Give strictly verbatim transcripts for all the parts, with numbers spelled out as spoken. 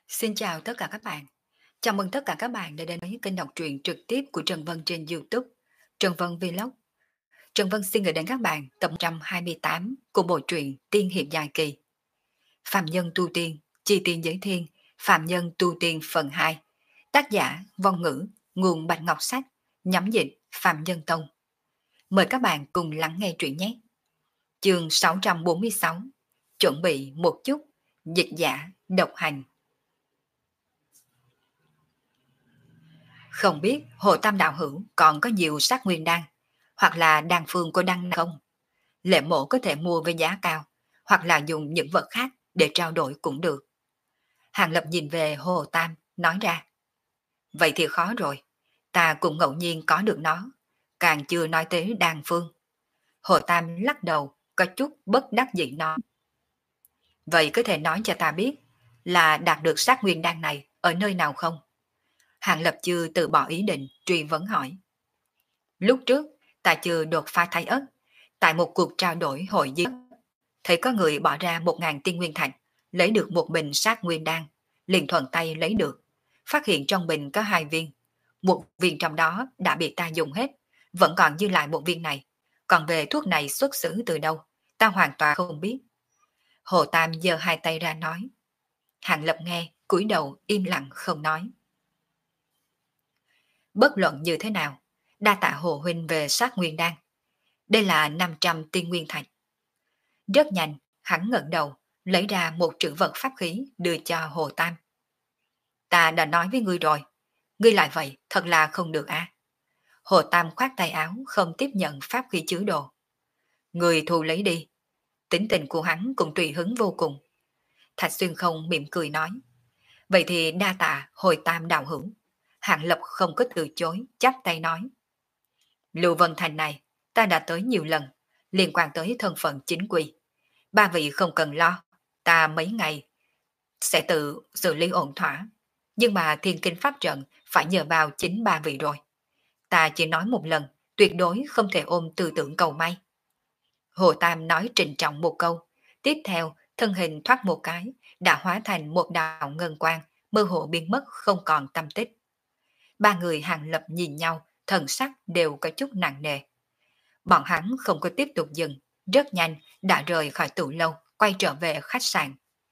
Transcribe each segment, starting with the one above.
Xin chào tất cả các bạn. Chào mừng tất cả các bạn đã đến với kênh đọc truyện trực tiếp của Trần Vân trên YouTube, Trần Vân Vlog. Trần Vân xin gửi đến các bạn tập một trăm hai mươi tám của bộ truyện Tiên hiệp dài kỳ. Phạm nhân tu tiên, chi tiên giới thiên, Phạm nhân tu tiên phần hai. Tác giả Vong Ngữ, nguồn Bạch Ngọc Sách, nhắm dịch Phạm Nhân Tông. Mời các bạn cùng lắng nghe truyện nhé. Chương sáu trăm bốn mươi sáu. Chuẩn bị một chút, dịch giả, độc hành. Không biết Hồ Tam Đạo Hữu còn có nhiều sát nguyên đan, hoặc là đan phương của đan không? Lệ mộ có thể mua với giá cao, hoặc là dùng những vật khác để trao đổi cũng được. Hàng Lập nhìn về Hồ Tam, nói ra. Vậy thì khó rồi, ta cũng ngẫu nhiên có được nó, càng chưa nói tới đan phương. Hồ Tam lắc đầu, có chút bất đắc dĩ nói. Vậy có thể nói cho ta biết là đạt được sát nguyên đan này ở nơi nào không? Hàng Lập chưa từ bỏ ý định, truy vấn hỏi. Lúc trước, ta chưa đột phá thái ất, tại một cuộc trao đổi hội giết, thấy có người bỏ ra một ngàn tiên nguyên thạch, lấy được một bình sát nguyên đan, liền thuận tay lấy được, phát hiện trong bình có hai viên, một viên trong đó đã bị ta dùng hết, vẫn còn dư lại một viên này, còn về thuốc này xuất xứ từ đâu, ta hoàn toàn không biết. Hồ Tam giơ hai tay ra nói. Hàng Lập nghe, cúi đầu im lặng không nói. Bất luận như thế nào, đa tạ Hồ huynh về sát nguyên đan. Đây là năm trăm tiên nguyên thạch. Rất nhanh, hắn ngẩng đầu, lấy ra một trữ vật pháp khí đưa cho Hồ Tam. Ta đã nói với ngươi rồi, ngươi lại vậy thật là không được à. Hồ Tam khoát tay áo không tiếp nhận pháp khí chứa đồ. Ngươi thu lấy đi. Tính tình của hắn cũng tùy hứng vô cùng. Thạch Xuyên không mỉm cười nói. Vậy thì đa tạ Hồi Tam đạo hữu. Hạng Lập không có từ chối, chắp tay nói. Lưu Vân Thành này, ta đã tới nhiều lần, liên quan tới thân phận chính quy. Ba vị không cần lo, ta mấy ngày sẽ tự xử lý ổn thỏa. Nhưng mà thiên kinh pháp trận phải nhờ vào chính ba vị rồi. Ta chỉ nói một lần, tuyệt đối không thể ôm tư tưởng cầu may. Hồ Tam nói trịnh trọng một câu, tiếp theo thân hình thoát một cái, đã hóa thành một đạo ngân quang, mơ hồ biến mất không còn tâm tích. Ba người Hàng Lập nhìn nhau, thần sắc đều có chút nặng nề. Bọn hắn không có tiếp tục dừng, rất nhanh đã rời khỏi tủ lâu, quay trở về khách sạn.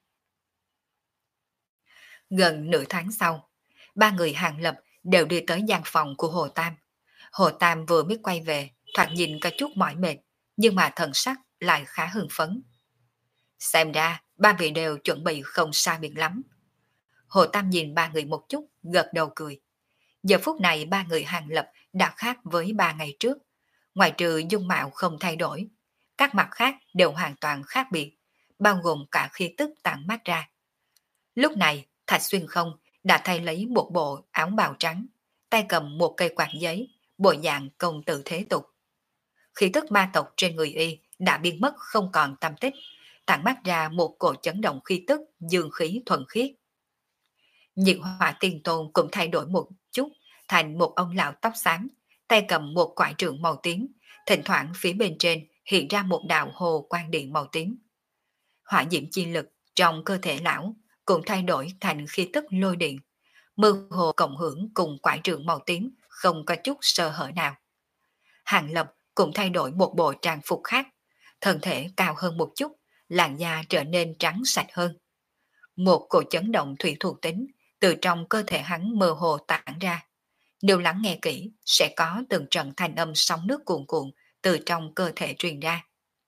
Gần nửa tháng sau, ba người Hàng Lập đều đi tới gian phòng của Hồ Tam. Hồ Tam vừa mới quay về, thoạt nhìn có chút mỏi mệt, nhưng mà thần sắc lại khá hưng phấn. Xem ra, ba vị đều chuẩn bị không sai biệt lắm. Hồ Tam nhìn ba người một chút, gật đầu cười. Giờ phút này ba người Hàng Lập đã khác với ba ngày trước. Ngoài trừ dung mạo không thay đổi, các mặt khác đều hoàn toàn khác biệt, bao gồm cả khí tức tản mát ra. Lúc này, Thạch Xuyên không đã thay lấy một bộ áo bào trắng, tay cầm một cây quạt giấy, bộ dạng công tử thế tục. Khí tức ma tộc trên người y đã biến mất không còn tâm tích, tản mát ra một cổ chấn động khí tức dương khí thuần khiết. Nhiệt Hỏa Tiên Tôn cũng thay đổi một chút, thành một ông lão tóc xám, tay cầm một quải trượng màu tím, thỉnh thoảng phía bên trên hiện ra một đạo hồ quang điện màu tím. Hỏa diễm chi lực trong cơ thể lão cũng thay đổi thành khí tức lôi điện, mơ hồ cộng hưởng cùng quải trượng màu tím, không có chút sơ hở nào. Hàng Lập cũng thay đổi một bộ trang phục khác, thân thể cao hơn một chút, làn da trở nên trắng sạch hơn. Một cổ chấn động thủy thuộc tính từ trong cơ thể hắn mơ hồ tản ra. Nếu lắng nghe kỹ, sẽ có từng trận thanh âm sóng nước cuồn cuộn từ trong cơ thể truyền ra.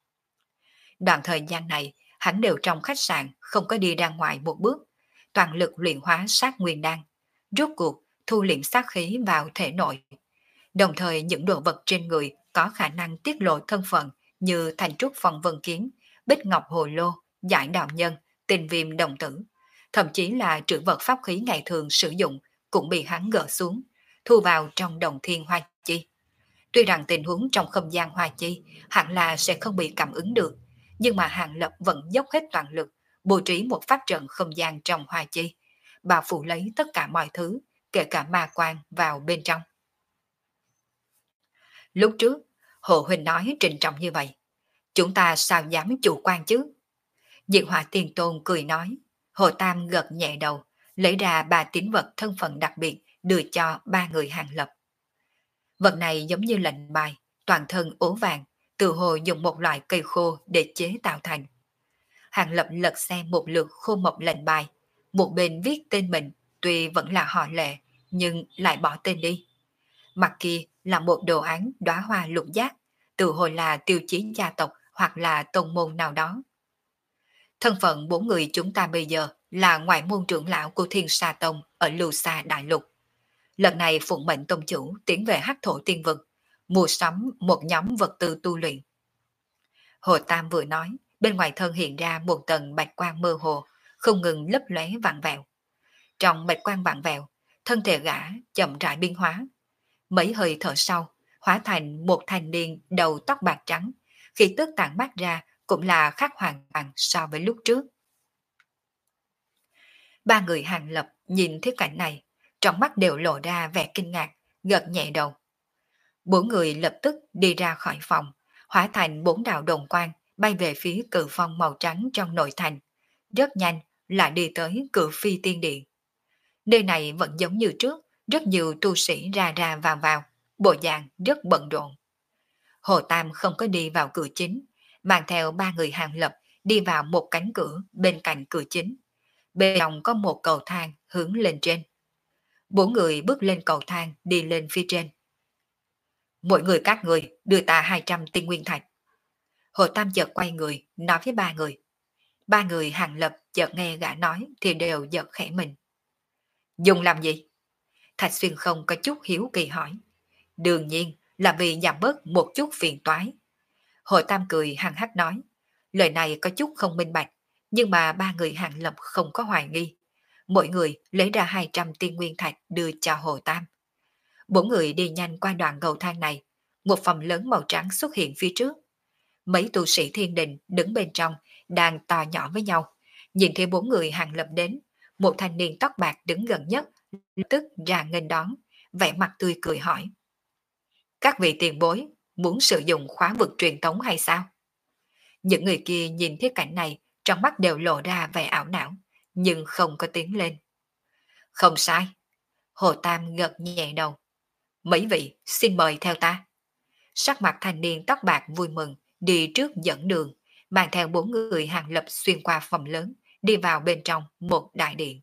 Đoạn thời gian này, hắn đều trong khách sạn, không có đi ra ngoài một bước, toàn lực luyện hóa sát nguyên đan, rốt cuộc thu liệm sát khí vào thể nội. Đồng thời những đồ vật trên người có khả năng tiết lộ thân phận như thành trúc phong vân kiếm, bích ngọc hồ lô, giải đạo nhân, tình viêm đồng tử, thậm chí là trữ vật pháp khí ngày thường sử dụng cũng bị hắn gỡ xuống, thu vào trong đồng thiên hoa chi. Tuy rằng tình huống trong không gian hoa chi hẳn là sẽ không bị cảm ứng được, nhưng mà Hàng Lập vẫn dốc hết toàn lực, bố trí một pháp trận không gian trong hoa chi, bao phủ lấy tất cả mọi thứ, kể cả ma quan vào bên trong. Lúc trước, Hồ Huỳnh nói trịnh trọng như vậy, chúng ta sao dám chủ quan chứ? Diệt Hỏa Tiên Tôn cười nói, Hồ Tam gật nhẹ đầu, lấy ra ba tín vật thân phận đặc biệt đưa cho ba người Hàng Lập. Vật này giống như lệnh bài, toàn thân ố vàng, tự hồ dùng một loại cây khô để chế tạo thành. Hàng Lập lật xem một lượt khô mộc lệnh bài, một bên viết tên mình, tuy vẫn là họ Lệ, nhưng lại bỏ tên đi. Mặt kia là một đồ án đóa hoa lục giác, tự hồ là tiêu chí gia tộc hoặc là tôn môn nào đó. Thân phận bốn người chúng ta bây giờ là ngoại môn trưởng lão của Thiên Sa Tông ở Lưu Sa Đại Lục. Lần này phụng mệnh tông chủ tiến về Hắc Thổ Tiên Vực, mua sắm một nhóm vật tư tu luyện. Hồ Tam vừa nói, bên ngoài thân hiện ra một tầng bạch quang mơ hồ, không ngừng lấp lóe vặn vẹo. Trong bạch quang vặn vẹo, thân thể gã chậm rãi biến hóa. Mấy hơi thở sau, hóa thành một thanh niên đầu tóc bạc trắng, khi tức tản mát ra cũng là khác hoàn toàn so với lúc trước. Ba người Hàng Lập nhìn thấy cảnh này, trong mắt đều lộ ra vẻ kinh ngạc, gật nhẹ đầu. Bốn người lập tức đi ra khỏi phòng, hóa thành bốn đạo đồng quang, bay về phía cự phong màu trắng trong nội thành. Rất nhanh lại đi tới cự phi tiên điện. Nơi này vẫn giống như trước, rất nhiều tu sĩ ra ra vào vào, bộ dạng rất bận rộn. Hồ Tam không có đi vào cửa chính, mang theo ba người Hàng Lập đi vào một cánh cửa bên cạnh cửa chính. Bên trong có một cầu thang hướng lên trên. Bốn người bước lên cầu thang đi lên phía trên. Mỗi người các người đưa ta hai trăm tinh nguyên thạch. Hồ Tam chợt quay người, nói với ba người. Ba người Hàng Lập chợt nghe gã nói thì đều giật khẽ mình. Dùng làm gì? Thạch Xuyên không có chút hiếu kỳ hỏi. Đương nhiên là vì giảm bớt một chút phiền toái. Hồ Tam cười hằng hắc nói. Lời này có chút không minh bạch, nhưng mà ba người Hàng Lập không có hoài nghi. Mỗi người lấy ra hai trăm tiên nguyên thạch đưa cho Hồ Tam. Bốn người đi nhanh qua đoạn cầu thang này, một phòng lớn màu trắng xuất hiện phía trước. Mấy tu sĩ thiên đình đứng bên trong, đang to nhỏ với nhau. Nhìn thấy bốn người Hàng Lập đến, một thanh niên tóc bạc đứng gần nhất, lập tức ra nghênh đón, vẻ mặt tươi cười hỏi. Các vị tiền bối, muốn sử dụng khóa vực truyền tống hay sao? Những người kia nhìn thấy cảnh này, trong mắt đều lộ ra vẻ ảo não, nhưng không có tiếng lên. Không sai. Hồ Tam gật nhẹ đầu. Mấy vị, xin mời theo ta. Sắc mặt thanh niên tóc bạc vui mừng, đi trước dẫn đường, mang theo bốn người Hàng Lập xuyên qua phòng lớn, đi vào bên trong một đại điện.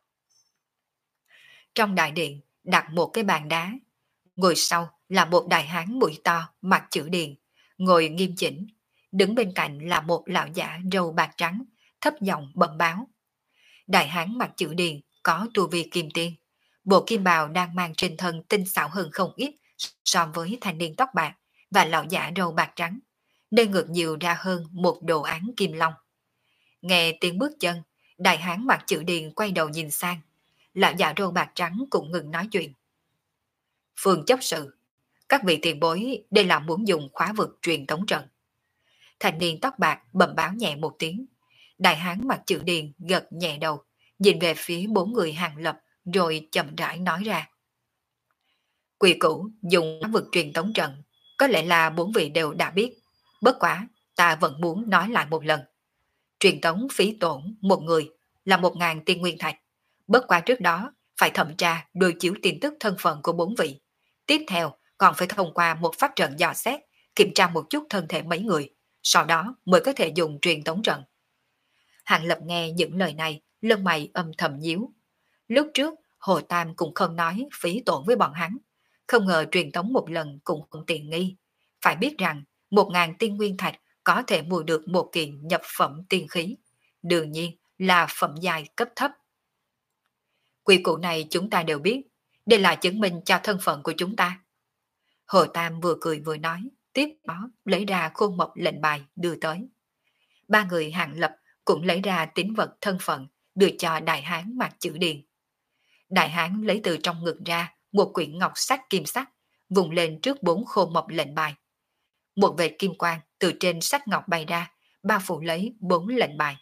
Trong đại điện đặt một cái bàn đá, ngồi sau là một đại hán mũi to, mặt chữ điền, ngồi nghiêm chỉnh. Đứng bên cạnh là một lão giả râu bạc trắng, thấp giọng bẩm báo. Đại hán mặt chữ điền có tu vi kim tiên, bộ kim bào đang mang trên thân tinh xảo hơn không ít so với thanh niên tóc bạc và lão giả râu bạc trắng, nơi ngược nhiều ra hơn một đồ án kim long. Nghe tiếng bước chân, đại hán mặt chữ điền quay đầu nhìn sang, lão giả râu bạc trắng cũng ngừng nói chuyện. Phương chấp sự, các vị tiền bối đây là muốn dùng khóa vực truyền tống trận. Thanh niên tóc bạc bẩm báo nhẹ một tiếng. Đại hán mặt chữ điền gật nhẹ đầu, nhìn về phía bốn người Hàng Lập rồi chậm rãi nói ra. Quy củ dùng khóa vực truyền tống trận, có lẽ là bốn vị đều đã biết. Bất quá, ta vẫn muốn nói lại một lần. Truyền tống phí tổn một người là một ngàn tiên nguyên thạch. Bất quá trước đó, phải thẩm tra đối chiếu tin tức thân phận của bốn vị. Tiếp theo, còn phải thông qua một pháp trận dò xét, kiểm tra một chút thân thể mấy người, sau đó mới có thể dùng truyền tống trận. Hàng Lập nghe những lời này, lông mày âm thầm nhíu. Lúc trước, Hồ Tam cũng không nói phí tổn với bọn hắn. Không ngờ truyền tống một lần cũng không tiện nghi. Phải biết rằng, một ngàn tiên nguyên thạch có thể mua được một kiện nhập phẩm tiên khí. Đương nhiên là phẩm giai cấp thấp. Quy củ này chúng ta đều biết, đây là chứng minh cho thân phận của chúng ta. Hồ Tam vừa cười vừa nói, tiếp đó lấy ra khuôn mộc lệnh bài đưa tới. Ba người Hàng Lập cũng lấy ra tín vật thân phận đưa cho đại hán mặt chữ điền. Đại hán lấy từ trong ngực ra một quyển ngọc sách kim sắc, vùng lên trước bốn khuôn mộc lệnh bài. Một vệt kim quang từ trên sách ngọc bay ra, bao phủ lấy bốn lệnh bài.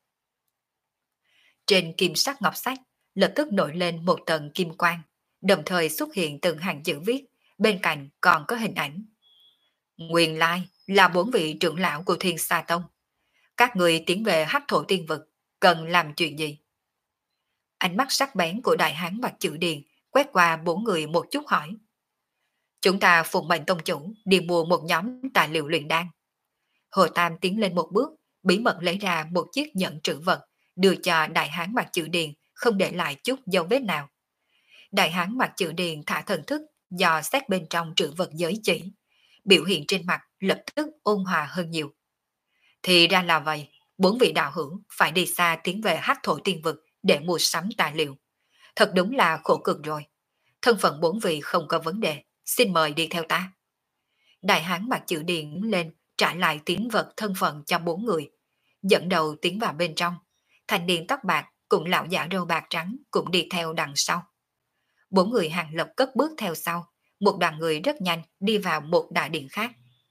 Trên kim sắc ngọc sách lập tức nổi lên một tầng kim quang, đồng thời xuất hiện từng hàng chữ viết, bên cạnh còn có hình ảnh. Nguyên lai là bốn vị trưởng lão của Thiên Sa Tông. Các người tiến về Hắc Thổ Tiên Vực, cần làm chuyện gì? Ánh mắt sắc bén của đại hán mặt chữ điền quét qua bốn người một chút hỏi. Chúng ta phụng mệnh tông chủ đi mua một nhóm tài liệu luyện đan. Hồ Tam tiến lên một bước, bí mật lấy ra một chiếc nhẫn trữ vật, đưa cho đại hán mặt chữ điền, không để lại chút dấu vết nào. Đại hán mặt chữ điền thả thần thức, dò xét bên trong trữ vật giới chỉ. Biểu hiện trên mặt lập tức ôn hòa hơn nhiều. Thì ra là vậy, bốn vị đạo hữu phải đi xa tiến về Hắc Thổ Tiên Vực để mua sắm tài liệu. Thật đúng là khổ cực rồi. Thân phận bốn vị không có vấn đề, xin mời đi theo ta. Đại hán mặt chữ điền lên, trả lại tín vật thân phận cho bốn người. Dẫn đầu tiến vào bên trong. Thanh niên tóc bạc cùng lão giả râu bạc trắng cũng đi theo đằng sau. Bốn người hàng lập cất bước theo sau. Một đoàn người rất nhanh đi vào một đại điện khác.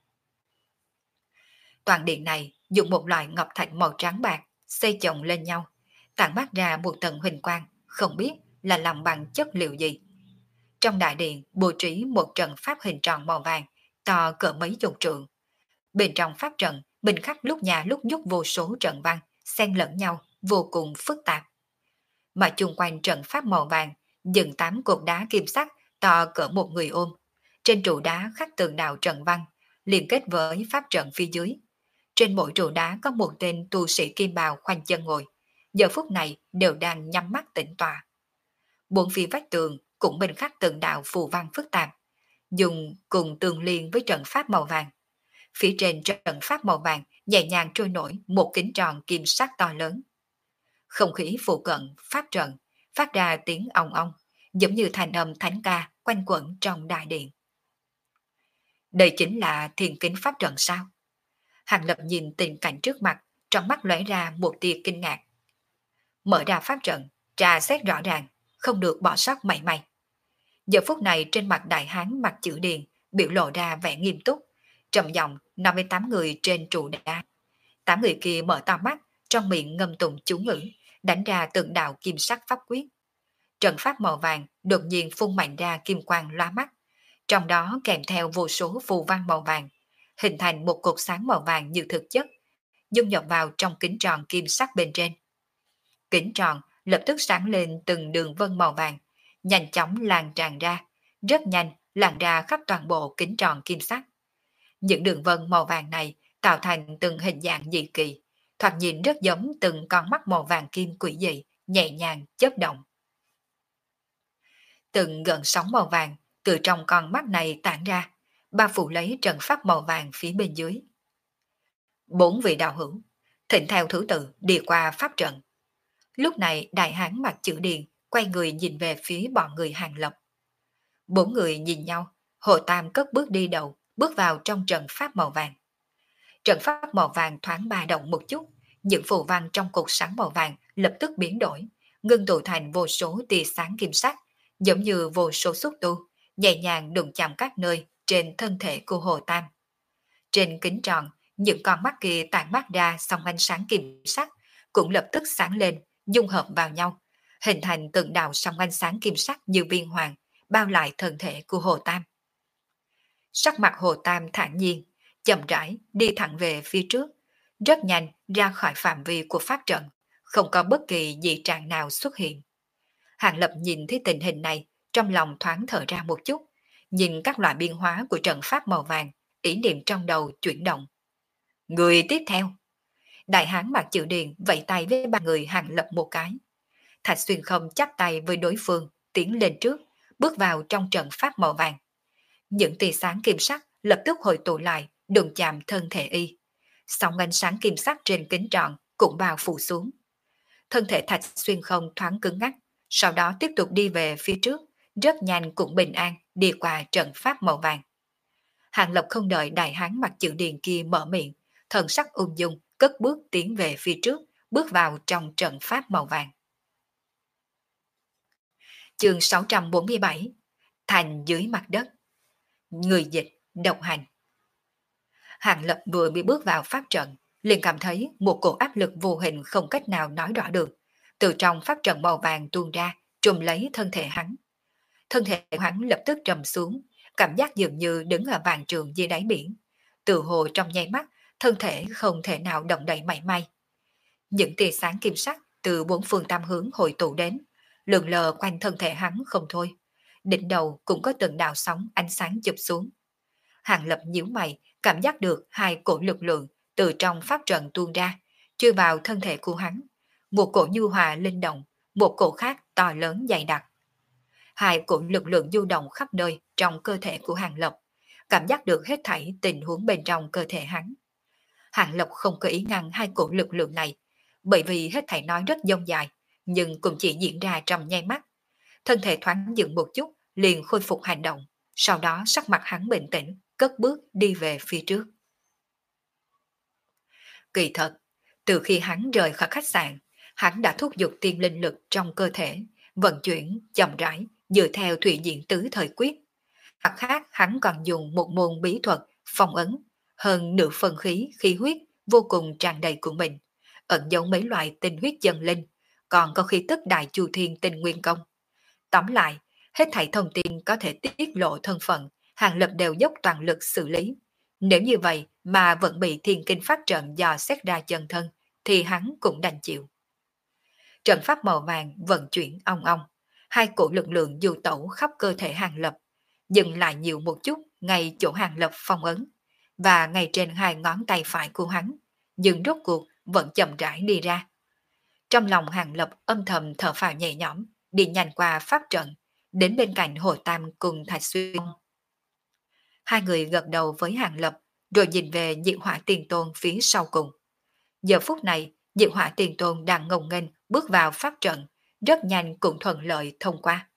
Toàn điện này dùng một loại ngọc thạch màu trắng bạc xây chồng lên nhau, tản mát ra một tầng huỳnh quang, không biết là làm bằng chất liệu gì. Trong đại điện bố trí một trận pháp hình tròn màu vàng, to cỡ mấy chục trượng. Bên trong pháp trận, bình khắc lúc nhà lúc nhúc vô số trận văn, xen lẫn nhau, vô cùng phức tạp. Mà chung quanh trận pháp màu vàng, dựng tám cột đá kim sắc to cỡ một người ôm. Trên trụ đá khắc tượng đạo trận văn, liên kết với pháp trận phía dưới. Trên mỗi trụ đá có một tên tu sĩ kim bào khoanh chân ngồi, giờ phút này đều đang nhắm mắt tĩnh tọa. Bốn phía vách tường cũng bình khắc tượng đạo phù văn phức tạp, dùng cùng tương liên với trận pháp màu vàng. Phía trên trận pháp màu vàng nhẹ nhàng trôi nổi một kính tròn kim sắc to lớn. Không khí phụ cận pháp trận phát ra tiếng ong ong, giống như thành âm thánh ca quanh quẩn trong đại điện. Đây chính là thiền kính pháp trận sao? Hàng Lập nhìn tình cảnh trước mặt, trong mắt lóe ra một tia kinh ngạc. Mở ra pháp trận, trà xét rõ ràng, không được bỏ sót mảy may. Giờ phút này trên mặt đại hán mặt chữ điền biểu lộ ra vẻ nghiêm túc, trầm giọng nói với tám người trên trụ đá. Tám người kia mở to mắt, trong miệng ngâm tụng chú ngữ, đánh ra từng đạo kim sắc pháp quyết. Trận pháp màu vàng đột nhiên phun mạnh ra kim quang lóa mắt, trong đó kèm theo vô số phù văn màu vàng, hình thành một cột sáng màu vàng như thực chất, dung nhập vào trong kính tròn kim sắc bên trên. Kính tròn lập tức sáng lên từng đường vân màu vàng, nhanh chóng lan tràn ra, rất nhanh lan ra khắp toàn bộ kính tròn kim sắc. Những đường vân màu vàng này tạo thành từng hình dạng dị kỳ, thoạt nhìn rất giống từng con mắt màu vàng kim quỷ dị, nhẹ nhàng chớp động. Từng gợn sóng màu vàng từ trong con mắt này tản ra, bao phủ lấy trận pháp màu vàng phía bên dưới. Bốn vị đạo hữu, thỉnh theo thứ tự đi qua pháp trận. Lúc này đại hán mặt chữ điền quay người nhìn về phía bọn người Hàng Lập. Bốn người nhìn nhau, Hồ Tam cất bước đi đầu, bước vào trong trận pháp màu vàng. Trận pháp màu vàng thoáng ba động một chút, những phù văn trong cột sáng màu vàng lập tức biến đổi, ngưng tụ thành vô số tia sáng kim sắc, giống như vô số xúc tu, nhẹ nhàng đụng chạm các nơi trên thân thể của Hồ Tam. Trên kính tròn, những con mắt kia tản mát ra song ánh sáng kim sắc, cũng lập tức sáng lên, dung hợp vào nhau, hình thành từng đạo song ánh sáng kim sắc như viên hoàng, bao lại thân thể của Hồ Tam. Sắc mặt Hồ Tam thản nhiên, chậm rãi đi thẳng về phía trước, rất nhanh ra khỏi phạm vi của pháp trận, không có bất kỳ dị trạng nào xuất hiện. Hàng Lập nhìn thấy tình hình này, trong lòng thoáng thở ra một chút, nhìn các loại biến hóa của trận pháp màu vàng, ý niệm trong đầu chuyển động. Người tiếp theo. Đại hán mặt chữ điền vẫy tay với ba người Hàng Lập một cái. Thạch Xuyên không chắp tay với đối phương, tiến lên trước, bước vào trong trận pháp màu vàng. Những tia sáng kim sắc lập tức hồi tụ lại, đụng chạm thân thể y. Sóng ánh sáng kim sắc trên kính tròn cũng bao phủ xuống. Thân thể Thạch Xuyên không thoáng cứng ngắc, sau đó tiếp tục đi về phía trước, rất nhanh cũng bình an đi qua trận pháp màu vàng. Hàng Lập không đợi đại hán mặt chữ điền kia mở miệng, thần sắc ung dung cất bước tiến về phía trước, bước vào trong trận pháp màu vàng. Chương sáu trăm bốn mươi bảy. Thành dưới mặt đất. Người dịch độc hành. Hàng Lập vừa mới bước vào pháp trận, liền cảm thấy một cổ áp lực vô hình không cách nào nói rõ được, từ trong pháp trận màu vàng tuôn ra, trùm lấy thân thể hắn. Thân thể hắn lập tức trầm xuống, cảm giác dường như đứng ở vạn trường dưới đáy biển. Từ hồ trong nháy mắt, thân thể không thể nào động đậy mảy may. Những tia sáng kim sắc từ bốn phương tam hướng hội tụ đến, lượn lờ quanh thân thể hắn không thôi. Đỉnh đầu cũng có từng đạo sóng ánh sáng chụp xuống. Hàng Lập nhíu mày, cảm giác được hai cổ lực lượng từ trong pháp trận tuôn ra, chui vào thân thể của hắn. Một cổ nhu hòa linh động, một cổ khác to lớn dày đặc. Hai cổ lực lượng du động khắp nơi trong cơ thể của Hàng Lập, cảm giác được hết thảy tình huống bên trong cơ thể hắn. Hàng Lập không có ý ngăn hai cổ lực lượng này, bởi vì hết thảy nói rất dông dài, nhưng cũng chỉ diễn ra trong nháy mắt. Thân thể thoáng dừng một chút, liền khôi phục hành động, sau đó sắc mặt hắn bình tĩnh, cất bước đi về phía trước. Kỳ thật, từ khi hắn rời khỏi khách sạn, hắn đã thúc giục tiên linh lực trong cơ thể, vận chuyển chậm rãi dựa theo thủy diện tứ thời quyết. Mặt khác, hắn còn dùng một môn bí thuật phong ấn, hơn nửa phần khí khí huyết vô cùng tràn đầy của mình, ẩn giấu mấy loại tinh huyết chân linh, còn có khí tức đại chu thiên tinh nguyên công. Tóm lại, hết thảy thông tin có thể tiết lộ thân phận, Hàng Lập đều dốc toàn lực xử lý. Nếu như vậy mà vẫn bị thiên kinh phát trận dò xét ra chân thân, thì hắn cũng đành chịu. Trận pháp màu vàng vận chuyển ong ong, hai cổ lực lượng du tẩu khắp cơ thể Hàng Lập, dừng lại nhiều một chút ngay chỗ Hàng Lập phong ấn, và ngay trên hai ngón tay phải của hắn, nhưng rốt cuộc vẫn chậm rãi đi ra. Trong lòng Hàng Lập âm thầm thở phào nhẹ nhõm, đi nhanh qua pháp trận, đến bên cạnh Hồ Tam cùng Thạch Xuyên. Hai người gật đầu với Hàng Lập, rồi nhìn về Diệu Hỏa Tiền Tôn phía sau cùng. Giờ phút này, Diệu Hỏa Tiền Tôn đang ngông nghênh bước vào pháp trận, rất nhanh cũng thuận lợi thông qua.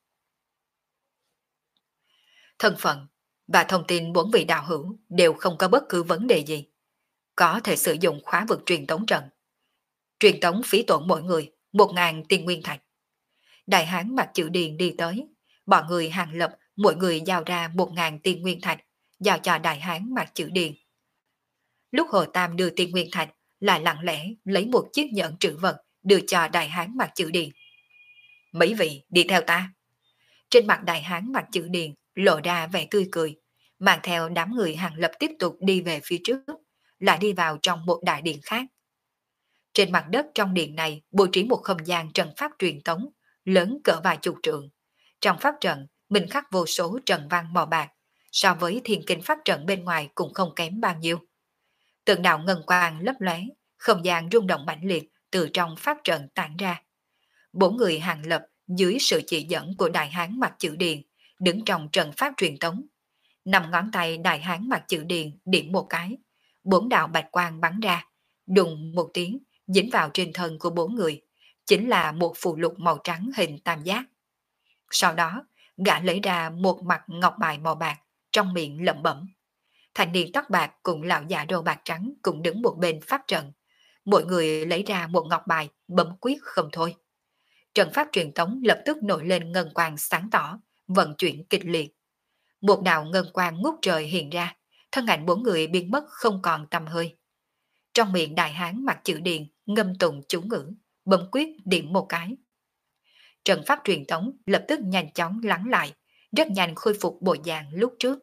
Thân phận và thông tin bốn vị đạo hữu đều không có bất cứ vấn đề gì. Có thể sử dụng khóa vực truyền tống trận. Truyền tống phí tổn mỗi người một ngàn tiên nguyên thạch. Đại hán mặc chữ điền đi tới, bọn người Hàng Lập mỗi người giao ra một ngàn tiên nguyên thạch, giao cho đại hán mặc chữ điền. Lúc Hồ Tam đưa tiên nguyên thạch, lại lặng lẽ lấy một chiếc nhẫn trữ vật đưa cho đại hán mặc chữ điền. Mấy vị đi theo ta. Trên mặt đại hán mặc chữ điền lộ ra vẻ tươi cười, mang theo đám người Hàng Lập tiếp tục đi về phía trước, lại đi vào trong một đại điện khác. Trên mặt đất trong điện này bố trí một không gian trận pháp truyền tống, lớn cỡ vài chục trượng. Trong pháp trận, mình khắc vô số trận văn màu bạc, so với thiên kinh pháp trận bên ngoài cũng không kém bao nhiêu. Từng đạo ngân quang lấp lóe, không gian rung động mãnh liệt từ trong pháp trận tản ra. Bốn người Hàng Lập dưới sự chỉ dẫn của đại hán mặc chữ điền, đứng trong trận pháp truyền tống. Năm ngón tay đại hán mặc chữ điền điểm một cái, bốn đạo bạch quang bắn ra, đùng một tiếng dính vào trên thân của bốn người, chính là một phù lục màu trắng hình tam giác. Sau đó, gã lấy ra một mặt ngọc bài màu bạc, trong miệng lẩm bẩm. Thanh niên tóc bạc cùng lão già râu bạc trắng cũng đứng một bên pháp trận. Mỗi người lấy ra một ngọc bài, bấm quyết không thôi. Trận pháp truyền tống lập tức nổi lên ngân quang sáng tỏ, vận chuyển kịch liệt. Một đạo ngân quang ngút trời hiện ra, thân ảnh bốn người biến mất không còn tăm hơi. Trong miệng đại hán mặc chữ điền, ngâm tụng chú ngữ, bấm quyết điểm một cái. Trận pháp truyền tống lập tức nhanh chóng lắng lại, rất nhanh khôi phục bộ dạng lúc trước.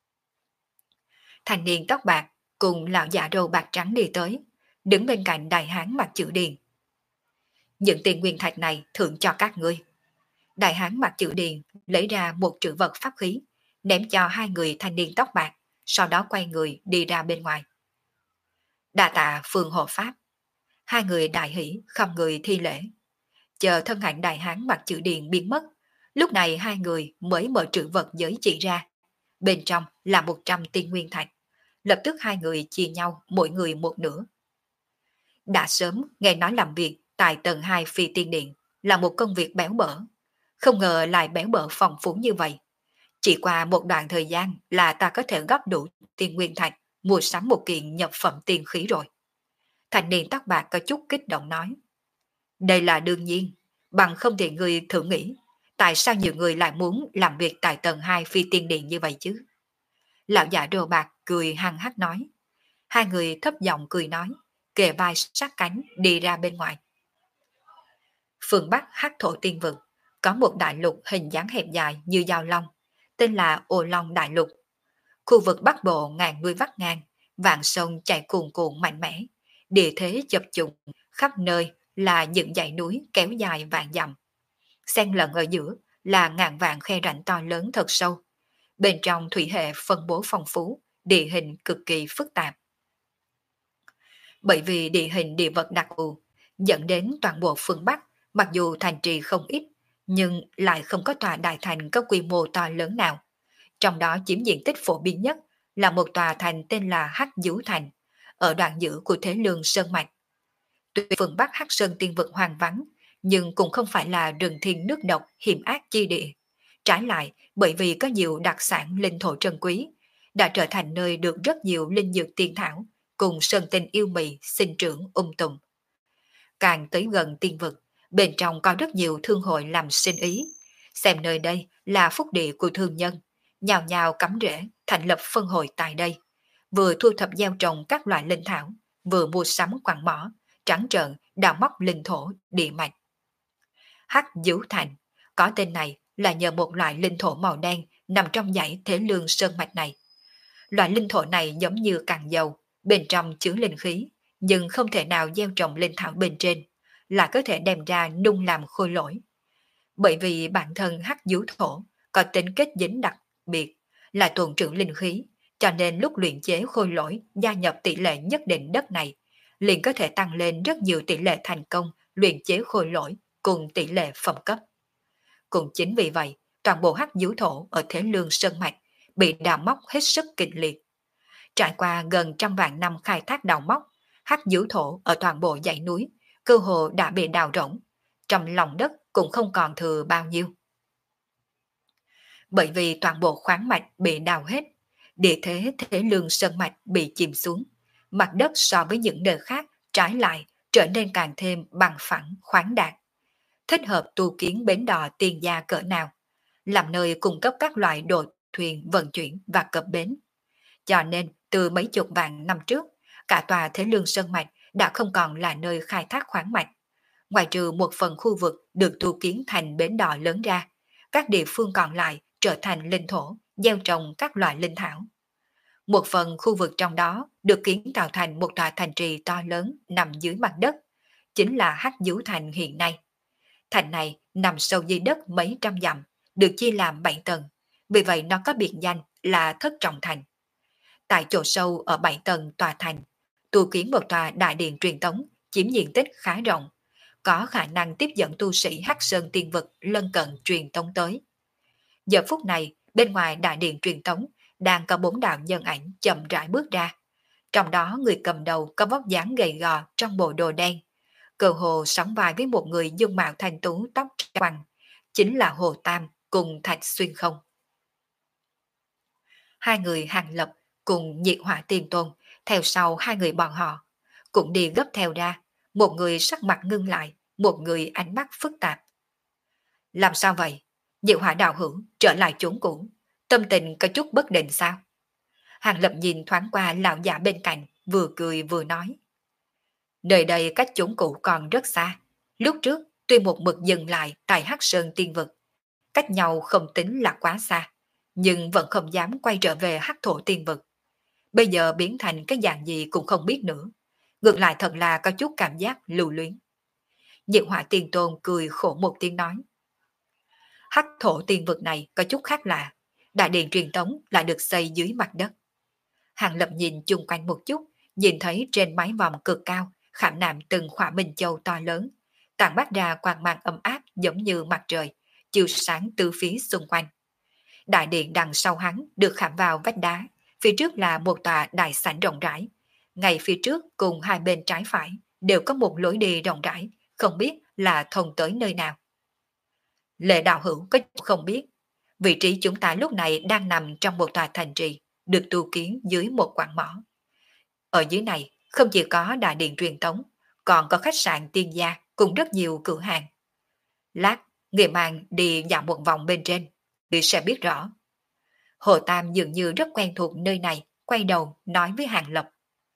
Thanh niên tóc bạc cùng lão già râu bạc trắng đi tới, đứng bên cạnh đại hán mặc chữ điền. Những tiền nguyên thạch này thưởng cho các ngươi. Đại hán mặc chữ điền lấy ra một trữ vật pháp khí, ném cho hai người thanh niên tóc bạc, sau đó quay người đi ra bên ngoài. Đa tạ Phương hộ pháp. Hai người đại hỷ không người thi lễ. Chờ thân ảnh đại hán mặc chữ điền biến mất, lúc này hai người mới mở trữ vật giới chỉ ra. Bên trong là một trăm tiên nguyên thạch. Lập tức hai người chia nhau mỗi người một nửa. Đã sớm nghe nói làm việc tại tầng hai phi tiên điện là một công việc béo bở. Không ngờ lại béo bở phong phú như vậy. Chỉ qua một đoạn thời gian là ta có thể góp đủ tiên nguyên thạch mua sắm một kiện nhập phẩm tiên khí rồi. Thanh niên tóc bạc có chút kích động nói. Đây là đương nhiên, bằng không thì người thử nghĩ, tại sao nhiều người lại muốn làm việc tại tầng hai phi tiên điện như vậy chứ? Lão già đồ bạc cười hăng hắc nói. Hai người thấp giọng cười nói, kề vai sát cánh đi ra bên ngoài. Phương Bắc hắc thổ tiên vực, có một đại lục hình dáng hẹp dài như dao long, tên là Ô Long Đại Lục. Khu vực Bắc Bộ ngàn núi vắt ngang, vạn sông chảy cuồn cuộn mạnh mẽ, địa thế chập trùng, khắp nơi là những dãy núi kéo dài vạn dặm. xen lẫn ở giữa là ngàn vạn khe rãnh to lớn thật sâu. Bên trong thủy hệ phân bố phong phú, địa hình cực kỳ phức tạp. Bởi vì địa hình địa vật đặc thù, dẫn đến toàn bộ phương Bắc, mặc dù thành trì không ít, nhưng lại không có tòa đại thành có quy mô to lớn nào. Trong đó chiếm diện tích phổ biến nhất là một tòa thành tên là Hắc Dú Thành, ở đoạn giữa của Thế Lương Sơn Mạch. Tuy phương Bắc Hắc Sơn Tiên Vực hoang vắng, nhưng cũng không phải là rừng thiên nước độc hiểm ác chi địa. Trái lại, bởi vì có nhiều đặc sản linh thổ trân quý, đã trở thành nơi được rất nhiều linh dược tiên thảo cùng sơn tinh yêu mị sinh trưởng um tùm. Càng tới gần tiên vực, bên trong có rất nhiều thương hội làm sinh ý, xem nơi đây là phúc địa của thương nhân, nhào nhào cắm rễ thành lập phân hội tại đây, vừa thu thập gieo trồng các loại linh thảo, vừa mua sắm quặng mỏ, trắng trợn đào móc linh thổ địa mạch. Hắc Dữ Thành có tên này là nhờ một loại linh thổ màu đen nằm trong dãy Thế Lương Sơn Mạch này. Loại linh thổ này giống như càng dầu, bên trong chứa linh khí, nhưng không thể nào gieo trồng linh thảo bên trên, là có thể đem ra nung làm khôi lỗi. Bởi vì bản thân hắc dú thổ có tính kết dính đặc biệt, là tồn trữ linh khí, cho nên lúc luyện chế khôi lỗi gia nhập tỷ lệ nhất định đất này, liền có thể tăng lên rất nhiều tỷ lệ thành công luyện chế khôi lỗi cùng tỷ lệ phẩm cấp. Cũng chính vì vậy, toàn bộ hắc dú thổ ở Thế Lương Sơn Mạch bị đào móc hết sức kịch liệt. Trải qua gần trăm vạn năm khai thác đào móc, hắc dữ thổ ở toàn bộ dãy núi, cơ hồ đã bị đào rỗng, trong lòng đất cũng không còn thừa bao nhiêu. Bởi vì toàn bộ khoáng mạch bị đào hết, địa thế Thế Lương Sơn Mạch bị chìm xuống, mặt đất so với những nơi khác trái lại trở nên càng thêm bằng phẳng khoáng đạt, thích hợp tu kiến bến đò tiền gia cỡ nào, làm nơi cung cấp các loại đồ thuyền vận chuyển và cập bến. Cho nên, từ mấy chục vạn năm trước, cả tòa Thế Lương Sơn Mạch đã không còn là nơi khai thác khoáng mạch. Ngoài trừ một phần khu vực được tu kiến thành bến đò lớn ra, các địa phương còn lại trở thành linh thổ, gieo trồng các loại linh thảo. Một phần khu vực trong đó được kiến tạo thành một tòa thành trì to lớn nằm dưới mặt đất, chính là Hắc Dú Thành hiện nay. Thành này nằm sâu dưới đất mấy trăm dặm, được chia làm bảy tầng, vì vậy nó có biệt danh là Thất Trọng Thành. Tại chỗ sâu ở bảy tầng tòa thành, tu kiến một tòa đại điện truyền tống chiếm diện tích khá rộng, có khả năng tiếp dẫn tu sĩ Hắc Sơn Tiên Vực lân cận truyền tống tới. Giờ phút này, bên ngoài đại điện truyền tống đang có bốn đạo nhân ảnh chậm rãi bước ra. Trong đó người cầm đầu có vóc dáng gầy gò trong bộ đồ đen, cơ hồ sóng vai với một người dung mạo thanh tú tóc quằn, chính là Hồ Tam cùng Thạch Xuyên Không. Hai người Hàng Lập cùng Nhiệt Hỏa Tiên Tôn theo sau hai người bọn họ, cũng đi gấp theo ra, một người sắc mặt ngưng lại, một người ánh mắt phức tạp. Làm sao vậy? Nhiệt Hỏa đạo hữu trở lại chốn cũ, tâm tình có chút bất định sao? Hàng Lập nhìn thoáng qua lão già bên cạnh, vừa cười vừa nói. Nơi đây cách chốn cũ còn rất xa, lúc trước tuy một mực dừng lại tại Hắc Sơn Tiên Vực, cách nhau không tính là quá xa, nhưng vẫn không dám quay trở về Hắc Thổ Tiên Vực. Bây giờ biến thành cái dạng gì cũng không biết nữa, ngược lại thật là có chút cảm giác lưu luyến. Nhiệt Hỏa Tiên Tôn cười khổ một tiếng nói. Hắc Thổ Tiên Vực này có chút khác lạ, đại điện truyền tống lại được xây dưới mặt đất. Hàng Lập nhìn chung quanh một chút, nhìn thấy trên mái vòm cực cao khảm nạm từng khỏa minh châu to lớn, tản mát ra quang mang ấm áp giống như mặt trời, chiếu sáng từ phía xung quanh. Đại điện đằng sau hắn được khảm vào vách đá, phía trước là một tòa đại sảnh rộng rãi. Ngay phía trước cùng hai bên trái phải đều có một lối đi rộng rãi, không biết là thông tới nơi nào. Lệ đạo hữu có không biết, vị trí chúng ta lúc này đang nằm trong một tòa thành trì, được tu kiến dưới một quặng mỏ. Ở dưới này không chỉ có đại điện truyền tống, còn có khách sạn tiên gia cùng rất nhiều cửa hàng. Lát, người mang đi dạo một vòng bên trên, thì sẽ biết rõ. Hồ Tam dường như rất quen thuộc nơi này, quay đầu nói với Hàng Lập.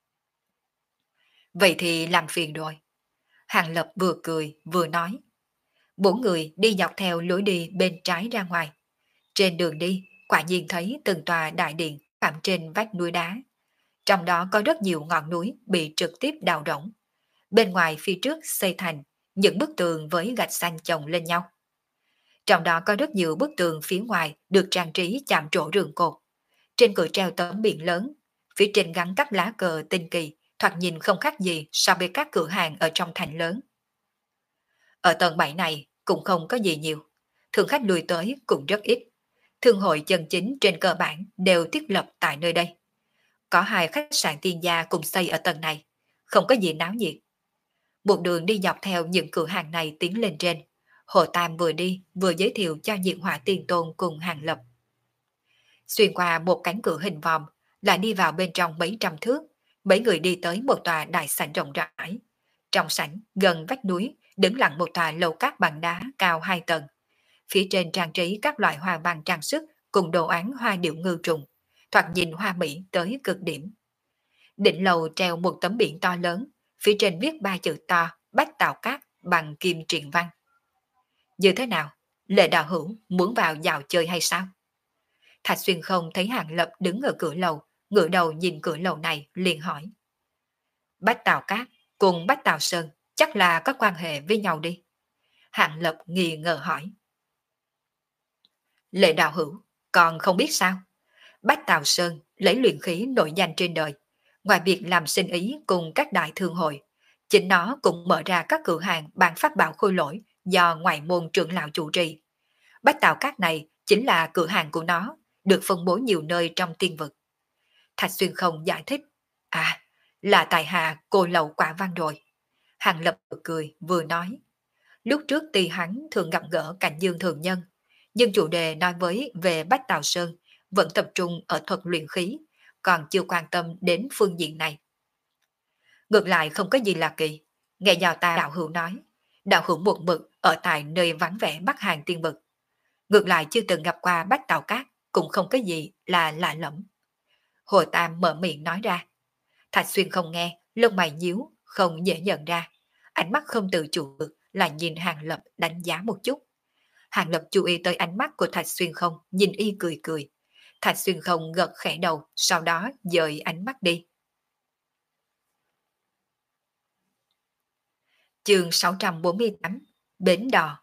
Vậy thì làm phiền rồi. Hàng Lập vừa cười vừa nói. Bốn người đi dọc theo lối đi bên trái ra ngoài. Trên đường đi, quả nhiên thấy từng tòa đại điện khảm trên vách núi đá. Trong đó có rất nhiều ngọn núi bị trực tiếp đào rỗng. Bên ngoài phía trước xây thành những bức tường với gạch xanh chồng lên nhau. Trong đó có rất nhiều bức tường phía ngoài được trang trí chạm trổ rường cột. Trên cửa treo tấm biển lớn, phía trên gắn các lá cờ tinh kỳ, thoạt nhìn không khác gì so với các cửa hàng ở trong thành lớn. Ở tầng bảy này cũng không có gì nhiều, thường khách lui tới cũng rất ít. Thương hội chân chính trên cơ bản đều thiết lập tại nơi đây. Có hai khách sạn tiên gia cùng xây ở tầng này, không có gì náo nhiệt. Một đường đi dọc theo những cửa hàng này tiến lên trên. Hồ Tam vừa đi vừa giới thiệu cho Diệu Hỏa Tiên Tôn cùng Hàng Lập. Xuyên qua một cánh cửa hình vòm, lại đi vào bên trong mấy trăm thước, mấy người đi tới một tòa đại sảnh rộng rãi. Trong sảnh, gần vách núi, đứng lặng một tòa lầu cát bằng đá cao hai tầng. Phía trên trang trí các loại hoa văn trang sức cùng đồ án hoa điệu ngư trùng, thoạt nhìn hoa mỹ tới cực điểm. Đỉnh lầu treo một tấm biển to lớn, phía trên viết ba chữ to Bách Tạo Cát bằng kim triện văn. Như thế nào? Lệ đạo hữu muốn vào dạo chơi hay sao? Thạch Xuyên không thấy Hàng Lập đứng ở cửa lầu, ngửa đầu nhìn cửa lầu này liền hỏi. Bách Tào Cát cùng Bách Tào Sơn chắc là có quan hệ với nhau đi. Hàng Lập nghi ngờ hỏi. Lệ đạo hữu, còn không biết sao? Bách Tào Sơn lấy luyện khí nổi danh trên đời. Ngoài việc làm sinh ý cùng các đại thương hội, chính nó cũng mở ra các cửa hàng bán pháp bảo khôi lỗi do ngoại môn trưởng lão chủ trì. Bách Tào Cát này chính là cửa hàng của nó, được phân bố nhiều nơi trong tiên vực. Thạch Xuyên không giải thích. À, là tại hạ cô lậu quả văn rồi. Hàng Lập vừa cười vừa nói. Lúc trước tuy hắn thường gặp gỡ Cảnh Dương thường nhân, nhưng chủ đề nói với về Bách Tào Sơn vẫn tập trung ở thuật luyện khí, còn chưa quan tâm đến phương diện này. Ngược lại không có gì là kỳ. Nghe vào ta đạo hữu nói, đạo hữu một mực ở tại nơi vắng vẻ Bắc Hàng tiên vực. Ngược lại chưa từng gặp qua Bách Tào Cát, cũng không có gì là lạ lẫm. Hồ Tam mở miệng nói ra. Thạch Xuyên không nghe, lông mày nhíu, không dễ nhận ra. Ánh mắt không tự chủ được là nhìn Hàng Lập đánh giá một chút. Hàng Lập chú ý tới ánh mắt của Thạch Xuyên không, nhìn y cười cười. Thạch Xuyên không gật khẽ đầu, sau đó dời ánh mắt đi. Chương sáu trăm bốn mươi tám, Bến Đò.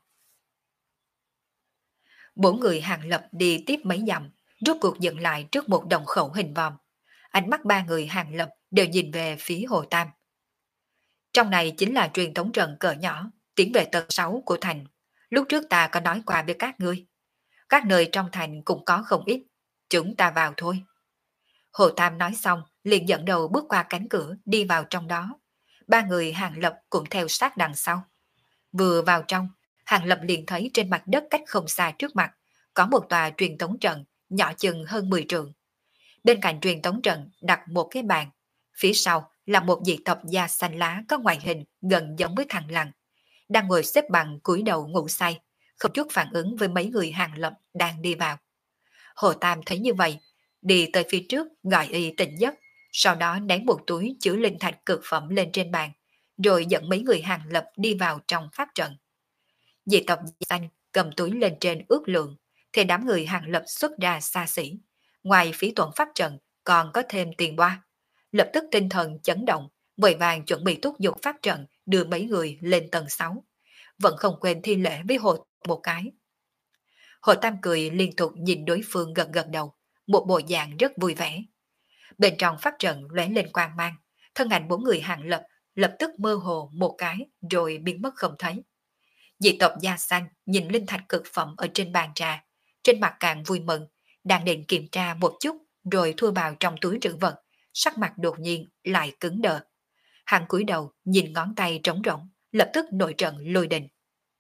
Bốn người Hàng Lập đi tiếp mấy dặm, rốt cuộc dừng lại trước một đồng khẩu hình vòm. Ánh mắt ba người Hàng Lập đều nhìn về phía Hồ Tam. Trong này chính là truyền thống trận cỡ nhỏ, tiến về tầng sáu của thành. Lúc trước ta có nói qua với các ngươi. Các nơi trong thành cũng có không ít. Chúng ta vào thôi. Hồ Tam nói xong, liền dẫn đầu bước qua cánh cửa đi vào trong đó. Ba người Hàng Lập cũng theo sát đằng sau. Vừa vào trong, Hàng Lập liền thấy trên mặt đất cách không xa trước mặt, có một tòa truyền tống trận nhỏ chừng hơn mười trượng. Bên cạnh truyền tống trận đặt một cái bàn, phía sau là một dị tộc da xanh lá có ngoại hình gần giống với thằng lằn, đang ngồi xếp bằng cúi đầu ngủ say, không chút phản ứng với mấy người Hàng Lập đang đi vào. Hồ Tam thấy như vậy, đi tới phía trước gọi y tỉnh giấc, sau đó ném một túi chứa linh thạch cực phẩm lên trên bàn, rồi dẫn mấy người Hàng Lập đi vào trong pháp trận. Dị tộc da xanh cầm túi lên trên ước lượng, thì đám người Hàng Lập xuất ra xa xỉ. Ngoài phí tuần pháp trận còn có thêm tiền boa. Lập tức tinh thần chấn động, vội vàng chuẩn bị thúc giục pháp trận đưa mấy người lên tầng sáu. Vẫn không quên thi lễ với Hồ một cái. Hồ Tam cười liên tục nhìn đối phương gật gật đầu, một bộ dạng rất vui vẻ. Bên trong pháp trận lóe lên quang mang, thân ảnh bốn người Hàng Lập lập tức mơ hồ một cái rồi biến mất không thấy. Dị tộc da xanh nhìn linh thạch cực phẩm ở trên bàn trà, trên mặt càng vui mừng, đang định kiểm tra một chút rồi thu vào trong túi trữ vật, sắc mặt đột nhiên lại cứng đờ. Hắn cúi đầu nhìn ngón tay trống rỗng, lập tức nổi trận lôi đình.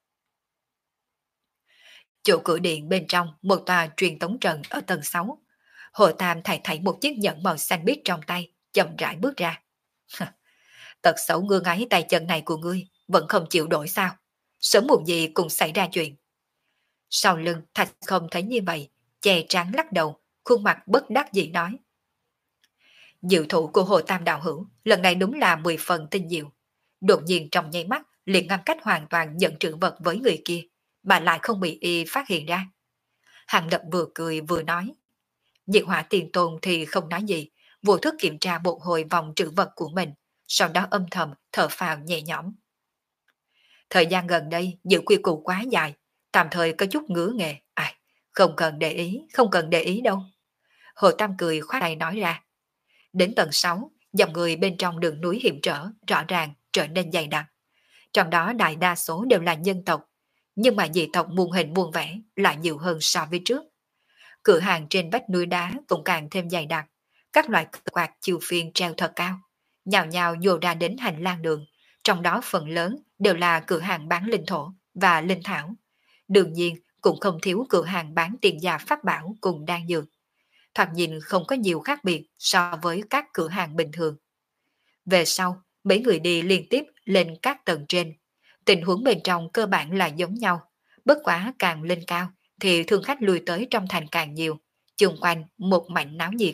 Chỗ cửa điện bên trong một tòa truyền tống trận ở tầng sáu. Hồ Tam thảy thảy một chiếc nhẫn màu xanh biếc trong tay, chậm rãi bước ra. Tật xấu ngưa ngáy tay chân này của ngươi vẫn không chịu đổi sao? Sớm muộn gì cũng xảy ra chuyện. Sau lưng Thạch không thấy như vậy, che trán lắc đầu, khuôn mặt bất đắc dĩ nói. Diệu thủ của Hồ Tam đạo hữu lần này đúng là mười phần tinh diệu. Đột nhiên trong nháy mắt liền ngăn cách hoàn toàn nhận trữ vật với người kia, mà lại không bị y phát hiện ra. Hàng Lập vừa cười vừa nói. Diệt Hỏa Tiền Tôn thì không nói gì, vô thức kiểm tra một hồi vòng trữ vật của mình, sau đó âm thầm thở phào nhẹ nhõm. Thời gian gần đây giữ quy củ quá dài, tạm thời có chút ngứa nghề. Ai, không cần để ý, không cần để ý đâu. Hồ Tam cười khoát tay nói ra. Đến tầng sáu, dòng người bên trong đường núi hiểm trở rõ ràng trở nên dày đặc. Trong đó đại đa số đều là nhân tộc, nhưng mà dị tộc muôn hình muôn vẻ lại nhiều hơn so với trước. Cửa hàng trên vách núi đá cũng càng thêm dày đặc, các loại quạt chiều phiên treo thật cao, nhào nhào dồ ra đến hành lang đường, trong đó phần lớn đều là cửa hàng bán linh thổ và linh thảo. Đương nhiên cũng không thiếu cửa hàng bán tiền gia pháp bảo cùng đan dược. Thoạt nhìn không có nhiều khác biệt so với các cửa hàng bình thường. Về sau, mấy người đi liên tiếp lên các tầng trên. Tình huống bên trong cơ bản là giống nhau, bất quá càng lên cao thì thương khách lui tới trong thành càng nhiều, chung quanh một mảnh náo nhiệt.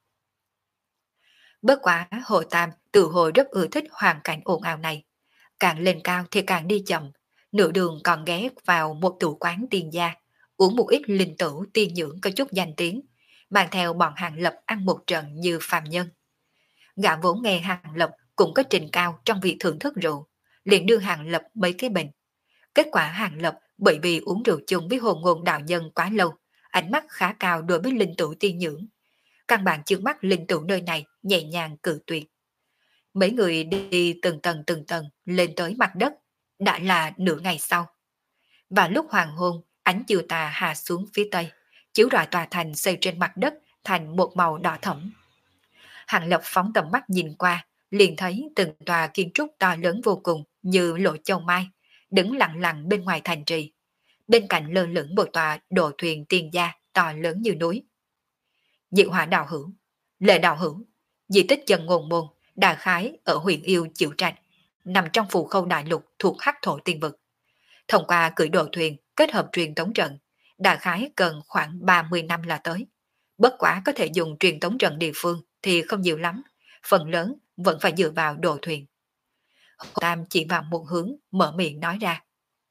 Bất quá Hồ Tam tự hồi rất ưa thích hoàn cảnh ồn ào này. Càng lên cao thì càng đi chậm, nửa đường còn ghé vào một tủ quán tiên gia, uống một ít linh tử tiên nhưỡng có chút danh tiếng, mang theo bọn Hàng Lập ăn một trận như phàm nhân. Gã vốn nghe Hàng Lập cũng có trình cao trong việc thưởng thức rượu, liền đưa Hàng Lập mấy cái bình. Kết quả Hàng Lập bởi vì uống rượu chung với hồn ngôn đạo nhân quá lâu, ánh mắt khá cao đối với linh tử tiên nhưỡng. Căn bản trước mắt linh tử nơi này nhẹ nhàng cự tuyệt. Mấy người đi từng tầng từng tầng lên tới mặt đất, đã là nửa ngày sau. Và lúc hoàng hôn, ánh chiều tà hạ xuống phía tây, chiếu rọi tòa thành xây trên mặt đất thành một màu đỏ thẫm. Hàng Lập phóng tầm mắt nhìn qua, liền thấy từng tòa kiến trúc to lớn vô cùng như lộ châu mai, đứng lặng lặng bên ngoài thành trì. Bên cạnh lơ lửng một tòa đồ thuyền tiên gia to lớn như núi. Dị hỏa đạo hữu, lệ đạo hữu, di tích chân ngôn môn, đại khái ở huyện yêu chịu trạch, nằm trong phù khâu đại lục thuộc hắc thổ tiên vực. Thông qua cưỡi đồ thuyền kết hợp truyền tống trận, đại khái cần khoảng ba mươi năm là tới. Bất quá có thể dùng truyền tống trận địa phương thì không nhiều lắm, phần lớn vẫn phải dựa vào đồ thuyền. Hồ Tam chỉ vào một hướng, mở miệng nói ra.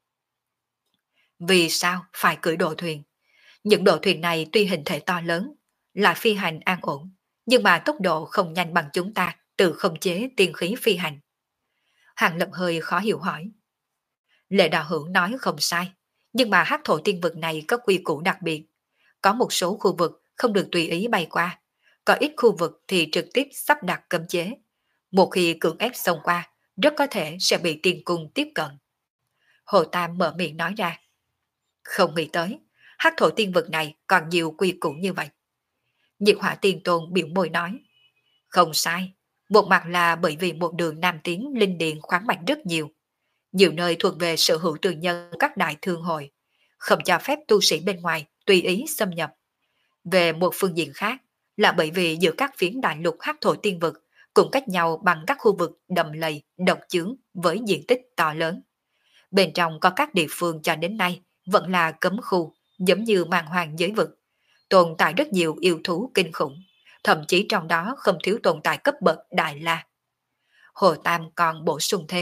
Vì sao phải cưỡi đồ thuyền? Những đồ thuyền này tuy hình thể to lớn, là phi hành an ổn, nhưng mà tốc độ không nhanh bằng chúng ta tự khống chế tiên khí phi hành. Hàng Lập hơi khó hiểu hỏi. Lệ đạo hữu nói không sai, nhưng mà hắc thổ tiên vực này có quy củ đặc biệt. Có một số khu vực không được tùy ý bay qua, có ít khu vực thì trực tiếp sắp đặt cấm chế. Một khi cưỡng ép xông qua, rất có thể sẽ bị tiên cung tiếp cận. Hồ Tam mở miệng nói ra. Không nghĩ tới, hắc thổ tiên vực này còn nhiều quy củ như vậy. Nhiệt hỏa tiên tôn biểu môi nói. Không sai, một mặt là bởi vì một đường nam tiến linh điện khoáng mạch rất nhiều. Nhiều nơi thuộc về sở hữu tư nhân các đại thương hội, không cho phép tu sĩ bên ngoài tùy ý xâm nhập. Về một phương diện khác, là bởi vì giữa các phiến đại lục hắc thổ tiên vực cũng cách nhau bằng các khu vực đầm lầy, độc chướng với diện tích to lớn. Bên trong có các địa phương cho đến nay vẫn là cấm khu, giống như màn hoàng giới vực, tồn tại rất nhiều yêu thú kinh khủng, thậm chí trong đó không thiếu tồn tại cấp bậc đại la. Hồ Tam còn bổ sung thêm.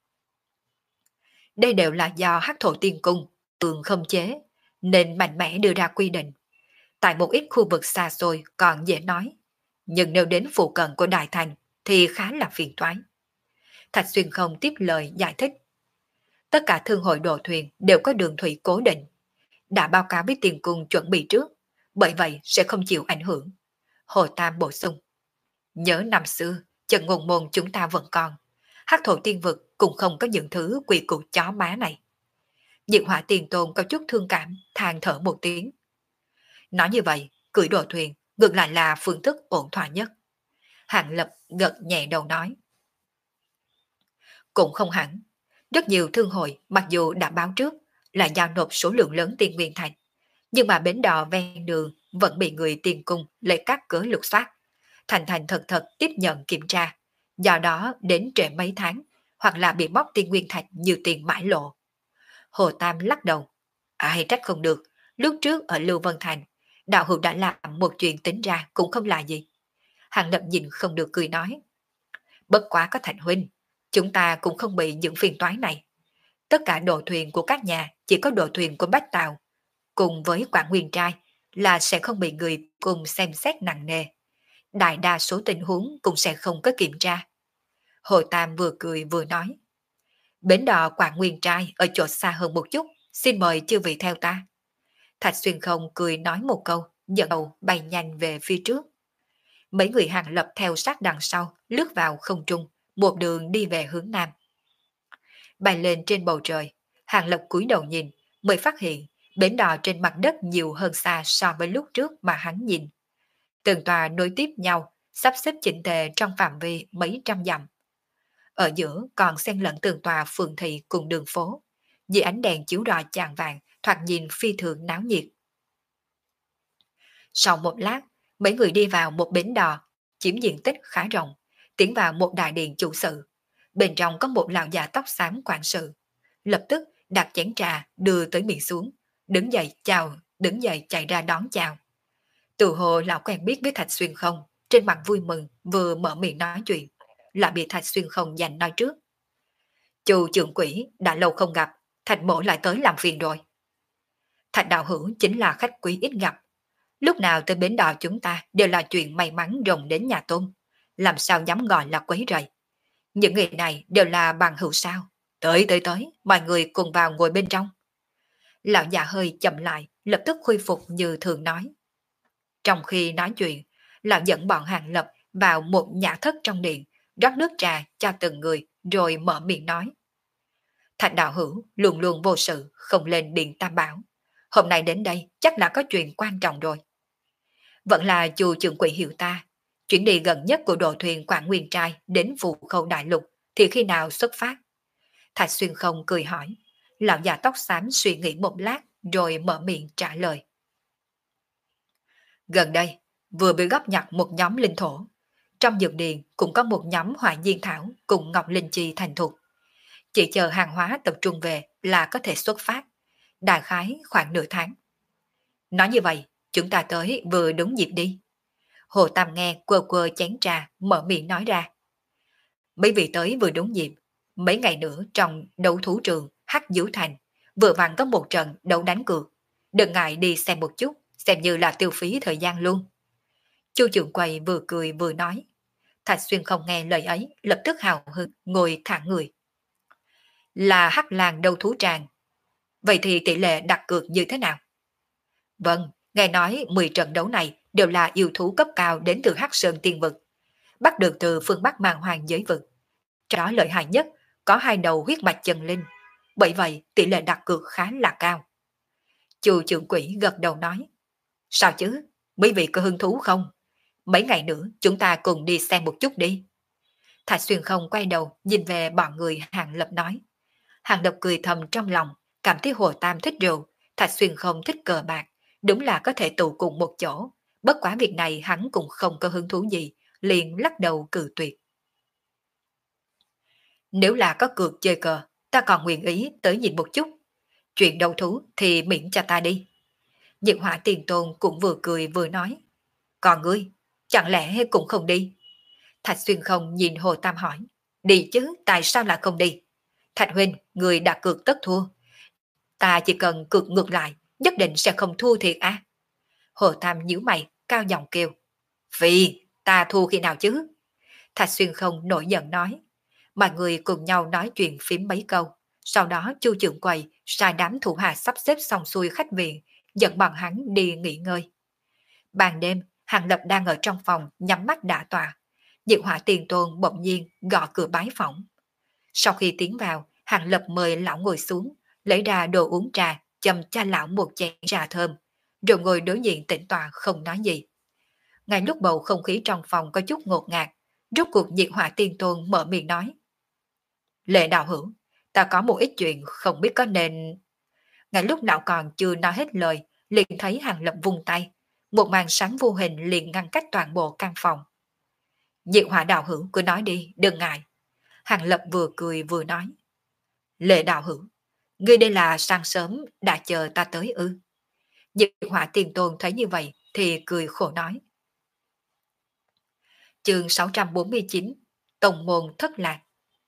Đây đều là do hắc thổ tiên cung tường không chế, nên mạnh mẽ đưa ra quy định. Tại một ít khu vực xa xôi còn dễ nói, nhưng nếu đến phụ cận của Đại Thành thì khá là phiền toái. Thạch Xuyên không tiếp lời giải thích. Tất cả thương hội đồ thuyền đều có đường thủy cố định, đã báo cáo với tiền cung chuẩn bị trước, bởi vậy sẽ không chịu ảnh hưởng. Hồ Tam bổ sung. Nhớ năm xưa, trận ngôn môn chúng ta vẫn còn, hắc thổ tiên vực cũng không có những thứ quỷ củ chó má này. Diệu hỏa tiền tôn có chút thương cảm, than thở một tiếng. Nói như vậy, cưỡi đồ thuyền ngược lại là phương thức ổn thỏa nhất. Hàng Lập gật nhẹ đầu nói. Cũng không hẳn. Rất nhiều thương hội mặc dù đã báo trước là giao nộp số lượng lớn tiền nguyên thành, nhưng mà bến đò ven đường vẫn bị người tiền cung lấy các cớ lục soát, thành thành thật thật tiếp nhận kiểm tra, do đó đến trễ mấy tháng, hoặc là bị móc tiền nguyên thạch như tiền mãi lộ. Hồ Tam lắc đầu. Ai trách không được, lúc trước ở Lưu Vân Thành, đạo hữu đã làm một chuyện tính ra cũng không là gì. Hàng Lập nhìn không được cười nói. Bất quá có Thành huynh, chúng ta cũng không bị những phiền toái này. Tất cả đồ thuyền của các nhà chỉ có đồ thuyền của Bách Tào, cùng với Quảng Nguyên Trai là sẽ không bị người cùng xem xét nặng nề. Đại đa số tình huống cũng sẽ không có kiểm tra. Hồ Tam vừa cười vừa nói. Bến đò Quảng Nguyên Trai ở chỗ xa hơn một chút, xin mời chư vị theo ta. Thạch Xuyên Không cười nói một câu, dẫn đầu bay nhanh về phía trước. Mấy người Hàng Lập theo sát đằng sau, lướt vào không trung, một đường đi về hướng nam. Bay lên trên bầu trời, Hàng Lập cúi đầu nhìn, mới phát hiện bến đò trên mặt đất nhiều hơn xa so với lúc trước mà hắn nhìn. Từng tòa nối tiếp nhau, sắp xếp chỉnh tề trong phạm vi mấy trăm dặm. Ở giữa còn xen lẫn từng tòa phường thị cùng đường phố, dưới ánh đèn chiếu rọi chạng vàng, thoạt nhìn phi thường náo nhiệt. Sau một lát, mấy người đi vào một bến đò, chiếm diện tích khá rộng, tiến vào một đại điện chủ sự. Bên trong có một lão già tóc xám quản sự. Lập tức đặt chén trà đưa tới miệng xuống, đứng dậy chào, đứng dậy chạy ra đón chào. Từ hồ lão quen biết với Thạch Xuyên Không, trên mặt vui mừng, vừa mở miệng nói chuyện, lại bị Thạch Xuyên Không giành nói trước. Chu trưởng quỹ đã lâu không gặp, Thạch mỗ lại tới làm phiền rồi. Thạch đạo hữu chính là khách quý ít gặp. Lúc nào tới bến đò chúng ta đều là chuyện may mắn rồng đến nhà Tôn, làm sao dám gọi là quấy rầy. Những người này đều là bằng hữu sao. Tới tới tới, mọi người cùng vào ngồi bên trong. Lão già hơi chậm lại, lập tức khôi phục như thường nói. Trong khi nói chuyện, lão dẫn bọn Hàng Lập vào một nhà thất trong điện, rót nước trà cho từng người, rồi mở miệng nói. Thạch đạo hữu luôn luôn vô sự, không lên điện Tam Bảo. Hôm nay đến đây chắc là có chuyện quan trọng rồi. Vẫn là Chu trưởng quỹ hiểu ta. Chuyến đi gần nhất của đội thuyền Quảng Nguyên Trai đến Phù Khâu Đại Lục thì khi nào xuất phát? Thạch Xuyên Không cười hỏi. Lão già tóc xám suy nghĩ một lát rồi mở miệng trả lời. Gần đây, vừa bị góp nhặt một nhóm linh thổ. Trong dược điền cũng có một nhóm hỏa diên thảo cùng ngọc linh chi thành thục. Chỉ chờ hàng hóa tập trung về là có thể xuất phát. Đại khái khoảng nửa tháng. Nói như vậy, chúng ta tới vừa đúng dịp đi. Hồ Tam nghe quơ quơ chén trà, mở miệng nói ra. Mấy vị tới vừa đúng dịp. Mấy ngày nữa trong đấu thú trường Hắc Diếu Thành, vừa vặn có một trận đấu đánh cược. Đừng ngại đi xem một chút, xem như là tiêu phí thời gian luôn. Chu trưởng quầy vừa cười vừa nói. Thạch Xuyên Không nghe lời ấy, lập tức hào hứng, ngồi thẳng người. Là Hắc Làng đấu thú tràng. Vậy thì tỷ lệ đặt cược như thế nào? Vâng, nghe nói mười trận đấu này đều là yêu thú cấp cao đến từ Hắc Sơn Tiên Vực, bắt được từ phương Bắc Màn Hoàng giới vực. Trong đó lợi hại nhất có hai đầu huyết mạch chân linh, bởi vậy tỷ lệ đặt cược khá là cao. Chu trưởng quỹ gật đầu nói. Sao chứ, mấy vị có hứng thú không? Mấy ngày nữa chúng ta cùng đi xem một chút đi. Thạch Xuyên Không quay đầu nhìn về bọn người Hàng Lập nói. Hàng Lập cười thầm trong lòng, cảm thấy Hồ Tam thích rượu, Thạch Xuyên Không thích cờ bạc, đúng là có thể tụ cùng một chỗ. Bất quá việc này hắn cũng không có hứng thú gì, liền lắc đầu cự tuyệt. Nếu là có cược chơi cờ, ta còn nguyện ý tới nhìn một chút. Chuyện đấu thú thì miễn cho ta đi. Diệt Hỏa Tiền Tôn cũng vừa cười vừa nói. Còn ngươi, chẳng lẽ cũng không đi? Thạch Xuyên Không nhìn Hồ Tam hỏi. Đi chứ, tại sao lại không đi? Thạch huynh, người đã cược tất thua. Ta chỉ cần cược ngược lại, nhất định sẽ không thua thiệt à? Hồ Tam nhíu mày, cao giọng kêu. Vì, ta thua khi nào chứ? Thạch Xuyên Không nổi giận nói. Mọi người cùng nhau nói chuyện phím mấy câu. Sau đó Chu trưởng quầy sai đám thủ hạ sắp xếp xong xuôi khách viện, dẫn bọn hắn đi nghỉ ngơi. Ban đêm, Hàng Lập đang ở trong phòng nhắm mắt đả tọa. Diệt Hỏa Tiền Tôn bỗng nhiên gõ cửa bái phỏng. Sau khi tiến vào, Hàng Lập mời lão ngồi xuống, lấy ra đồ uống trà, châm cho lão một chén trà thơm, rồi ngồi đối diện tĩnh tọa không nói gì. Ngay lúc bầu không khí trong phòng có chút ngột ngạt, rốt cuộc Diệt Hỏa Tiên Tôn mở miệng nói. Lệ đạo hữu, ta có một ít chuyện không biết có nên... Ngay lúc lão còn chưa nói hết lời, liền thấy Hàng Lập vung tay, một màn sáng vô hình liền ngăn cách toàn bộ căn phòng. Diệt Hỏa đạo hữu cứ nói đi, đừng ngại. Hàng Lập vừa cười vừa nói. Lệ đạo hữu, ngươi đây là sáng sớm đã chờ ta tới ư? Diệt Hỏa Tiên Tôn thấy như vậy thì cười khổ nói. Chương sáu trăm bốn mươi chín, Tông môn thất lạc.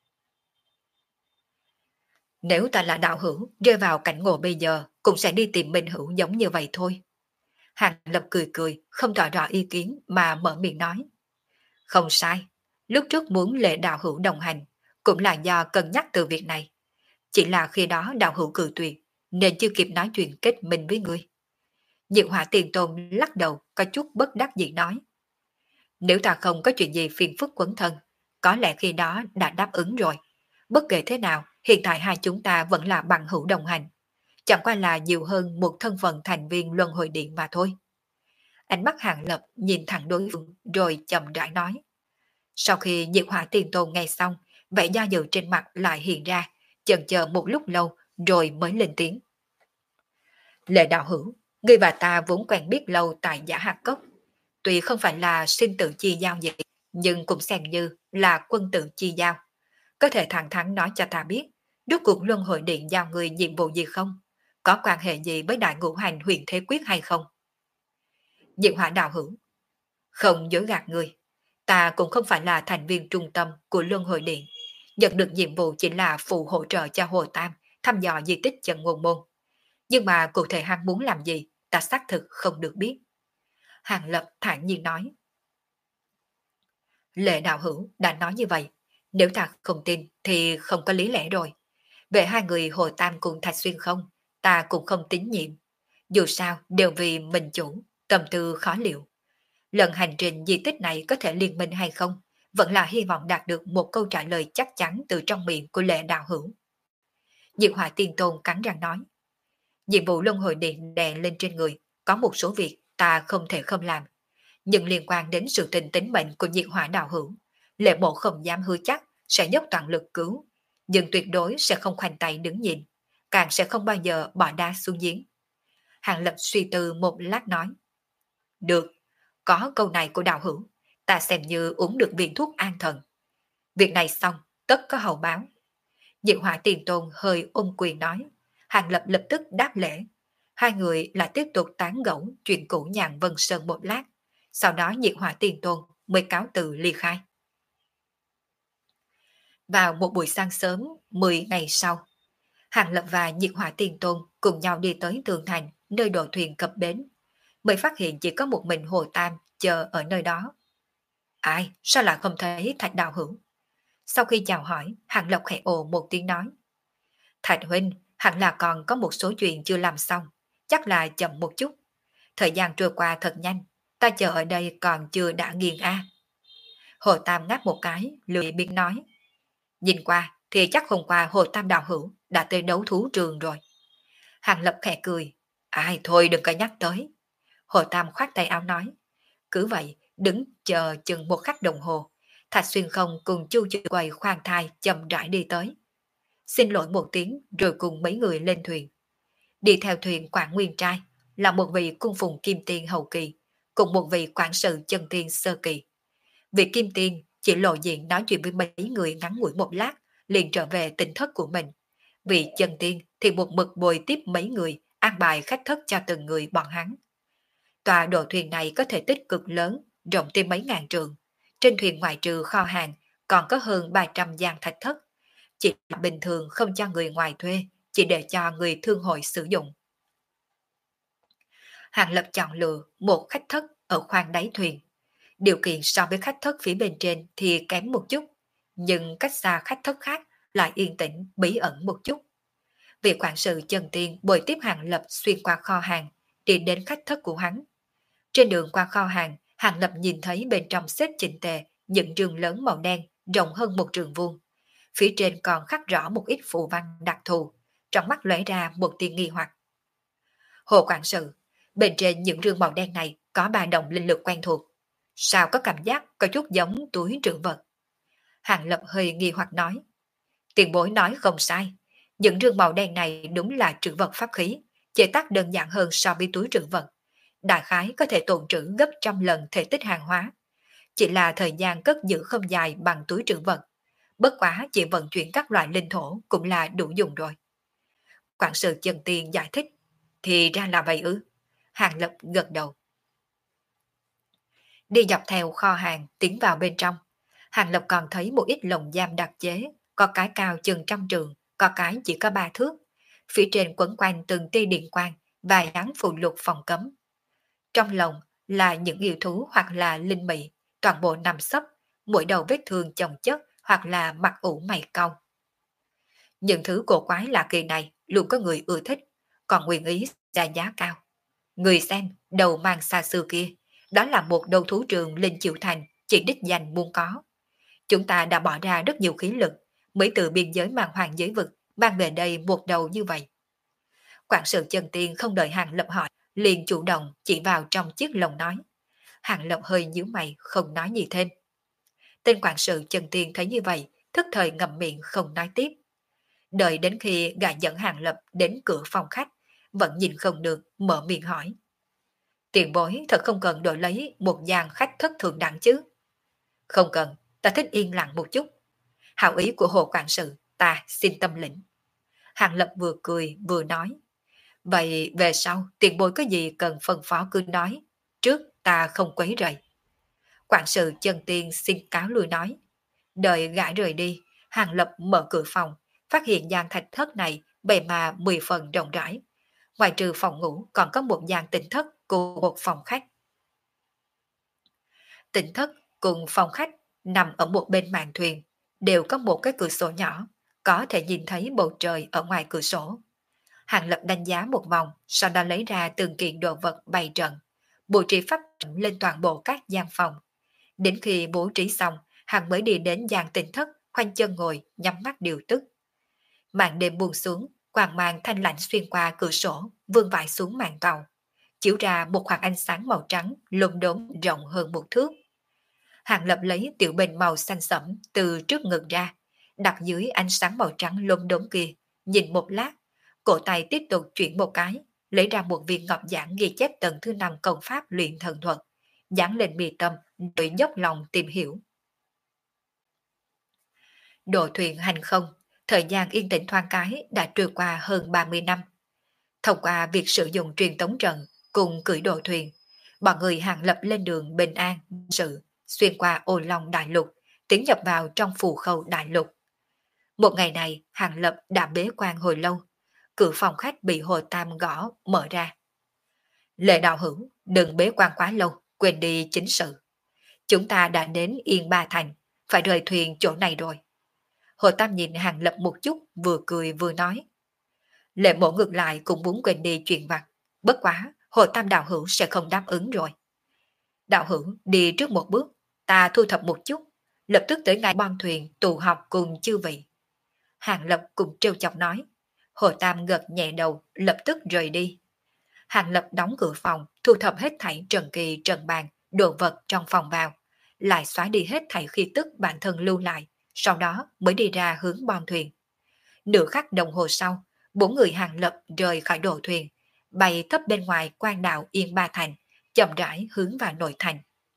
Nếu ta là đạo hữu, rơi vào cảnh ngộ bây giờ, cũng sẽ đi tìm minh hữu giống như vậy thôi. Hàng Lập cười cười, không tỏ rõ ý kiến mà mở miệng nói. Không sai, lúc trước muốn Lệ đạo hữu đồng hành, cũng là do cân nhắc từ việc này. Chỉ là khi đó đạo hữu cự tuyệt, nên chưa kịp nói chuyện kết minh với ngươi. Diệu Hỏa Tiền Tôn lắc đầu, có chút bất đắc dĩ nói. Nếu ta không có chuyện gì phiền phức quấn thân, có lẽ khi đó đã đáp ứng rồi. Bất kể thế nào, hiện tại hai chúng ta vẫn là bằng hữu đồng hành. Chẳng qua là nhiều hơn một thân phận thành viên luân hồi điện mà thôi. Ánh mắt Hàng Lập nhìn thẳng đối phương rồi chậm rãi nói. Sau khi Diệt Hỏa Tiền Tôn nghe xong, vẻ do dự trên mặt lại hiện ra, chần chờ một lúc lâu rồi mới lên tiếng. Lệ đạo hữu, ngươi và ta vốn quen biết lâu tại Giả Hạt Cốc. Tuy không phải là sinh tử chi giao gì, nhưng cũng xem như là quân tử chi giao. Có thể thẳng thắn nói cho ta biết, rốt cuộc luân hồi điện giao người nhiệm vụ gì không? Có quan hệ gì với đại ngũ hành huyền thế quyết hay không? Diệu Hỏa đạo hữu, không dối gạt người. Ta cũng không phải là thành viên trung tâm của luân hồi điện. Nhận được nhiệm vụ chỉ là phụ hỗ trợ cho Hồ Tam thăm dò di tích chân ngôn môn. Nhưng mà cụ thể hắn muốn làm gì, ta xác thực không được biết. Hàng Lập thản nhiên nói. Lệ đạo hữu đã nói như vậy, nếu ta không tin thì không có lý lẽ rồi. Về hai người Hồ Tam cùng Thạch Xuyên không, ta cũng không tín nhiệm. Dù sao đều vì mình chủ, tâm tư khó liệu. Lần hành trình di tích này có thể liên minh hay không, vẫn là hy vọng đạt được một câu trả lời chắc chắn từ trong miệng của Lệ đạo hữu. Diệu Hỏa Tiên Tôn cắn răng nói. Nhiệm vụ luân hồi điện đè lên trên người, có một số việc ta không thể không làm. Nhưng liên quan đến sự tình tính mệnh của Diệt Hỏa đạo hữu, Lệ bộ không dám hứa chắc sẽ dốc toàn lực cứu, nhưng tuyệt đối sẽ không khoanh tay đứng nhìn, càng sẽ không bao giờ bỏ đá xuống giếng. Hàng Lập suy tư một lát nói. Được, có câu này của đạo hữu, ta xem như uống được viên thuốc an thần. Việc này xong, tất có hậu báo. Diệt Hỏa Tiền Tôn hơi ôm quyền nói. Hàng Lập lập tức đáp lễ. Hai người lại tiếp tục tán gẫu chuyện cũ nhàn Vân Sơn một lát. Sau đó Diệt Hỏa Tiền Tôn mới cáo từ ly khai. Vào một buổi sáng sớm, mười ngày sau, Hàng Lập và Diệt Hỏa Tiền Tôn cùng nhau đi tới tường thành, nơi đội thuyền cập bến. Mới phát hiện chỉ có một mình Hồ Tam chờ ở nơi đó. Ai, sao lại không thấy Thạch đạo hữu? Sau khi chào hỏi, Hàng Lập khẽ ồ một tiếng nói. Thạch huynh, hẳn là còn có một số chuyện chưa làm xong, chắc là chậm một chút. Thời gian trôi qua thật nhanh, ta chờ ở đây còn chưa đã nghiền a. Hồ Tam ngáp một cái, lười biếng nói. Nhìn qua thì chắc hôm qua Hồ Tam đạo hữu đã tới đấu thú trường rồi. Hàng Lập khẽ cười. Ai thôi đừng có nhắc tới. Hồ Tam khoát tay áo nói. Cứ vậy, đứng chờ chừng một khắc đồng hồ. Thạch Xuyên không cùng Chu Chu quầy khoan thai chậm rãi đi tới. Xin lỗi một tiếng rồi cùng mấy người lên thuyền. Đi theo thuyền Quảng Nguyên Trai là một vị cung phụng kim tiên hậu kỳ, cùng một vị quản sự chân tiên sơ kỳ. Vị kim tiên chỉ lộ diện nói chuyện với mấy người ngắn ngủi một lát, liền trở về tỉnh thất của mình. Vị chân tiên thì một mực bồi tiếp mấy người, an bài khách thất cho từng người bọn hắn. Tòa độ thuyền này có thể tích cực lớn, rộng tới mấy ngàn trượng. Trên thuyền ngoại trừ kho hàng, còn có hơn ba trăm gian thạch thất. Chỉ là bình thường không cho người ngoài thuê, chỉ để cho người thương hội sử dụng. Hàng Lập chọn lựa một khách thất ở khoang đáy thuyền. Điều kiện so với khách thất phía bên trên thì kém một chút, nhưng cách xa khách thất khác lại yên tĩnh, bí ẩn một chút. Vị quản sự chân tiên bồi tiếp Hàng Lập xuyên qua kho hàng, đi đến khách thất của hắn. Trên đường qua kho hàng, Hàng Lập nhìn thấy bên trong xếp chỉnh tề những trường lớn màu đen rộng hơn một trường vuông. Phía trên còn khắc rõ một ít phù văn đặc thù, trong mắt lóe ra một tia nghi hoặc. Hồ quản sự, bên trên những rương màu đen này có ba đồng linh lực quen thuộc. Sao có cảm giác có chút giống túi trữ vật? Hàng Lập hơi nghi hoặc nói. Tiền bối nói không sai, những rương màu đen này đúng là trữ vật pháp khí, chế tác đơn giản hơn so với túi trữ vật. Đại khái có thể tồn trữ gấp trăm lần thể tích hàng hóa. Chỉ là thời gian cất giữ không dài bằng túi trữ vật. Bất quá chỉ vận chuyển các loại linh thổ cũng là đủ dùng rồi. Quản sự chân tiên giải thích. Thì ra là vậy ư? Hàng Lập gật đầu. Đi dọc theo kho hàng tiến vào bên trong. Hàng Lập còn thấy một ít lồng giam đặc chế, có cái cao chừng trăm trường, có cái chỉ có ba thước. Phía trên quấn quanh từng tia điện quang và dán phụ lục phòng cấm. Trong lồng là những yêu thú hoặc là linh mị, toàn bộ nằm sấp, mỗi đầu vết thương chồng chất hoặc là mặt ủ mày cong. Những thứ cổ quái lạ kỳ này luôn có người ưa thích, còn nguyện ý ra giá cao. Người xem, đầu mang xa xưa kia, đó là một đầu thú trường Linh Chiêu Thành chỉ đích danh muốn có. Chúng ta đã bỏ ra rất nhiều khí lực mới từ biên giới mang hoàng giới vực mang về đây một đầu như vậy. Quản sự chân tiên không đợi Hàng Lập hỏi, liền chủ động chỉ vào trong chiếc lồng nói. Hàng Lập hơi nhíu mày không nói gì thêm. Tên quản sự chân tiên thấy như vậy, thức thời ngậm miệng không nói tiếp. Đợi đến khi gã dẫn Hàng Lập đến cửa phòng khách, vẫn nhìn không được, mở miệng hỏi. Tiền bối thật không cần đổi lấy một gian khách thất thượng đẳng chứ? Không cần, ta thích yên lặng một chút. Hảo ý của Hồ quản sự, ta xin tâm lĩnh. Hàng Lập vừa cười vừa nói. Vậy về sau, tiền bối có gì cần phân phó cứ nói. Trước ta không quấy rầy. Quản sự chân tiên xin cáo lui nói. Đợi gã rời đi, Hàng Lập mở cửa phòng, phát hiện gian thạch thất này bề mà mười phần rộng rãi. Ngoài trừ phòng ngủ còn có một gian tĩnh thất cùng một phòng khách. Tĩnh thất cùng phòng khách nằm ở một bên màn thuyền, đều có một cái cửa sổ nhỏ, có thể nhìn thấy bầu trời ở ngoài cửa sổ. Hàng Lập đánh giá một vòng, sau đó lấy ra từng kiện đồ vật bày trận, bố trí pháp trận lên toàn bộ các gian phòng. Đến khi bố trí xong, Hàng mới đi đến gian tĩnh thất, khoanh chân ngồi, nhắm mắt điều tức. Màn đêm buông xuống, quang mang thanh lạnh xuyên qua cửa sổ, vương vãi xuống màn tàu, chiếu ra một khoảng ánh sáng màu trắng lốm đốm rộng hơn một thước. Hàng Lập lấy tiểu bình màu xanh sẫm từ trước ngực ra, đặt dưới ánh sáng màu trắng lốm đốm kia, nhìn một lát, cổ tay tiếp tục chuyển một cái, lấy ra một viên ngọc giản ghi chép tầng thứ năm công pháp luyện thần thuật, dán lên mi tâm, rồi dốc lòng tìm hiểu. Độ thuyền hành không, thời gian yên tĩnh thoáng cái đã trôi qua hơn ba mươi năm. Thông qua việc sử dụng truyền tống trận cùng cưỡi độ thuyền, bọn người Hàng Lập lên đường bình an, sự xuyên qua Ô Long Đại Lục, tiến nhập vào trong phù khâu Đại Lục. Một ngày này, Hàng Lập đã bế quan hồi lâu, cửa phòng khách bị Hồ Tam gõ mở ra. Lệ đạo hữu, đừng bế quan quá lâu, quên đi chính sự. Chúng ta đã đến Yên Ba Thành, phải rời thuyền chỗ này rồi. Hồ Tam nhìn Hàng Lập một chút, vừa cười vừa nói. Lệ mộ ngược lại cũng muốn quên đi chuyện vặt, bất quá Hồ Tam đạo hữu sẽ không đáp ứng rồi. Đạo hữu đi trước một bước, ta thu thập một chút, lập tức tới ngay bon thuyền tụ họp cùng chư vị. Hàng Lập cũng trêu chọc nói. Hồ Tam gật nhẹ đầu, lập tức rời đi. Hàng Lập đóng cửa phòng, thu thập hết thảy trần kỳ trần bàn, đồ vật trong phòng vào, lại xóa đi hết thảy khí tức bản thân lưu lại, sau đó mới đi ra hướng bon thuyền. Nửa khắc đồng hồ sau, bốn người Hàng Lập rời khỏi đồ thuyền, bay thấp bên ngoài quan đạo Yên Ba Thành, chậm rãi hướng vào nội thành.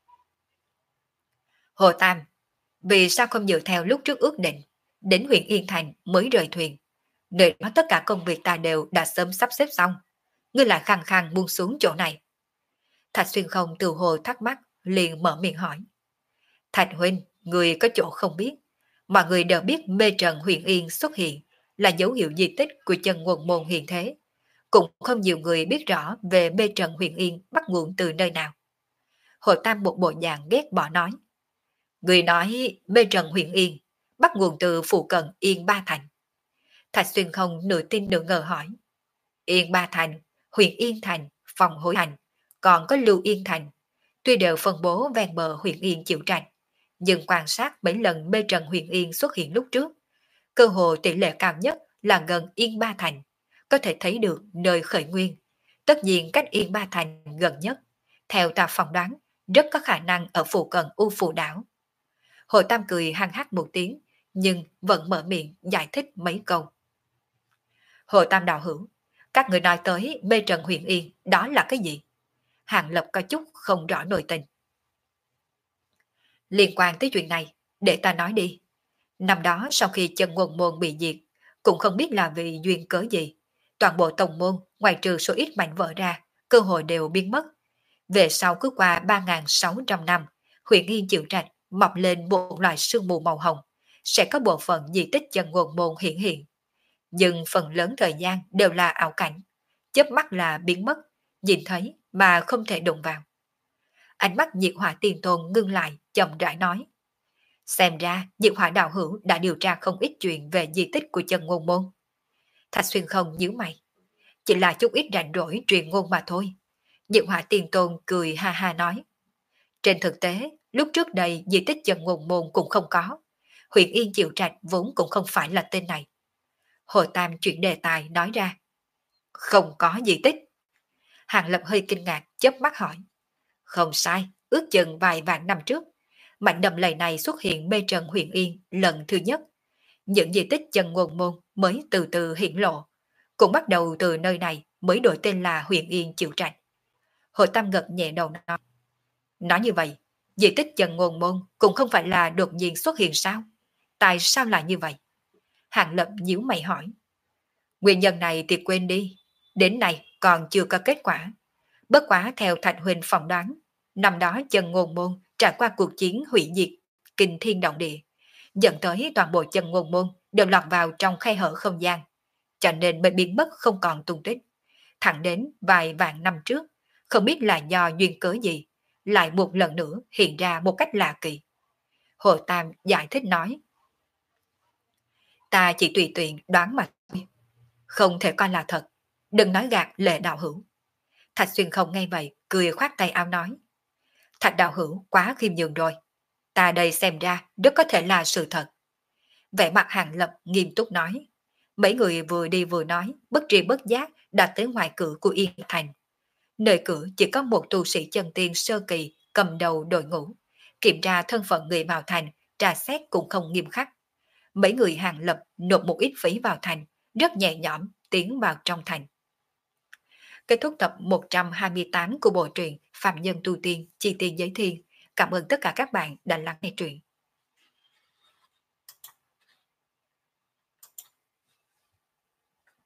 Hồ Tam, vì sao không dựa theo lúc trước ước định, đến huyện Yên Thành mới rời thuyền? Nơi đó tất cả công việc ta đều đã sớm sắp xếp xong, ngươi lại khăng khăng buông xuống chỗ này. Thạch Xuyên Không từ hồ thắc mắc, liền mở miệng hỏi. Thạch huynh, người có chỗ không biết, mọi người đều biết mê trận huyện Yên xuất hiện là dấu hiệu di tích của chân nguồn môn hiện thế. Cũng không nhiều người biết rõ về mê trận huyện Yên bắt nguồn từ nơi nào. Hồ Tam một bộ dạng ghét bỏ nói. Người nói mê trận huyện Yên bắt nguồn từ phụ cận Yên Ba Thành. Thạch Xuyên Không nửa tin nửa ngờ hỏi. Yên Ba Thành, huyện Yên Thành, Phòng Hối Thành, còn có Lưu Yên Thành, tuy đều phân bố ven bờ huyện Yên chịu trạch, nhưng quan sát mấy lần mê trận huyện Yên xuất hiện lúc trước, cơ hồ tỷ lệ cao nhất là gần Yên Ba Thành, có thể thấy được nơi khởi nguyên. Tất nhiên cách Yên Ba Thành gần nhất, theo ta phỏng đoán, rất có khả năng ở phụ cận U Phù Đảo. Hồ Tam cười hăng hắc một tiếng, nhưng vẫn mở miệng giải thích mấy câu. Hồ Tam đạo hữu, các người nói tới mê trận huyện Yên, đó là cái gì? Hàng Lập có chút không rõ nội tình. Liên quan tới chuyện này, để ta nói đi. Năm đó sau khi chân nguồn môn bị diệt, cũng không biết là vì duyên cớ gì, toàn bộ tông môn, ngoài trừ số ít mảnh vỡ ra, cơ hội đều biến mất. Về sau cứ qua ba nghìn sáu trăm năm, huyện Yên chịu trạch mọc lên một loại sương mù màu hồng, sẽ có bộ phận di tích chân nguồn môn hiện hiện. Nhưng phần lớn thời gian đều là ảo cảnh, chớp mắt là biến mất, nhìn thấy mà không thể đụng vào. Ánh mắt Diệt Hỏa Tiên Tôn ngưng lại, chậm rãi nói. Xem ra Diệt Hỏa đạo hữu đã điều tra không ít chuyện về di tích của chân ngôn môn. Thạch Xuyên Không nhíu mày. chỉ là chút ít rảnh rỗi truyền ngôn mà thôi. Diệu Hỏa Tiên Tôn cười ha ha nói. Trên thực tế, lúc trước đây di tích chân ngôn môn cũng không có. Huyện Yên Diệu Trạch vốn cũng không phải là tên này. Hồ Tam chuyển đề tài nói ra. Không có di tích. Hàng Lập hơi kinh ngạc, chớp mắt hỏi. Không sai, ước chừng vài vạn năm trước. Mảnh đầm lầy này xuất hiện mê trần huyện Yên lần thứ nhất. Những di tích chân ngôn môn mới từ từ hiển lộ. Cũng bắt đầu từ nơi này mới đổi tên là huyện Yên Diệu Trạch. Hồ Tam gật nhẹ đầu nói. Nói như vậy, di tích chân ngôn môn cũng không phải là đột nhiên xuất hiện sao? Tại sao lại như vậy? Hàng Lập nhíu mày hỏi. Nguyên nhân này thì quên đi. Đến nay còn chưa có kết quả. Bất quá theo Thạch Huynh phỏng đoán, năm đó chân ngôn môn trải qua cuộc chiến hủy diệt, kinh thiên động địa, dẫn tới toàn bộ chân ngôn môn đều lọt vào trong khe hở không gian, cho nên mới biến mất không còn tung tích. Thẳng đến vài vạn năm trước, không biết là do duyên cớ gì, lại một lần nữa hiện ra một cách lạ kỳ. Hồ Tam giải thích nói. Ta chỉ tùy tiện đoán mà thôi, không thể coi là thật, đừng nói gạt Lệ đạo hữu. Thạch Xuyên không nghe vậy, cười khoát tay áo nói. Thạch đạo hữu quá khiêm nhường rồi, ta đây xem ra rất có thể là sự thật. Vẻ mặt Hàng Lập nghiêm túc nói. Mấy người vừa đi vừa nói, bất tri bất giác đã tới ngoài cửa của Yên Thành. Nơi cửa chỉ có một tu sĩ chân tiên sơ kỳ cầm đầu đội ngũ, kiểm tra thân phận người vào thành, tra xét cũng không nghiêm khắc. Mấy người Hàng Lập nộp một ít phí vào thành, rất nhẹ nhõm tiến vào trong thành. Kết thúc tập một trăm hai mươi tám của bộ truyện Phạm Nhân Tu Tiên Chi Tiên Giới Thiên. Cảm ơn tất cả các bạn đã lắng nghe truyện.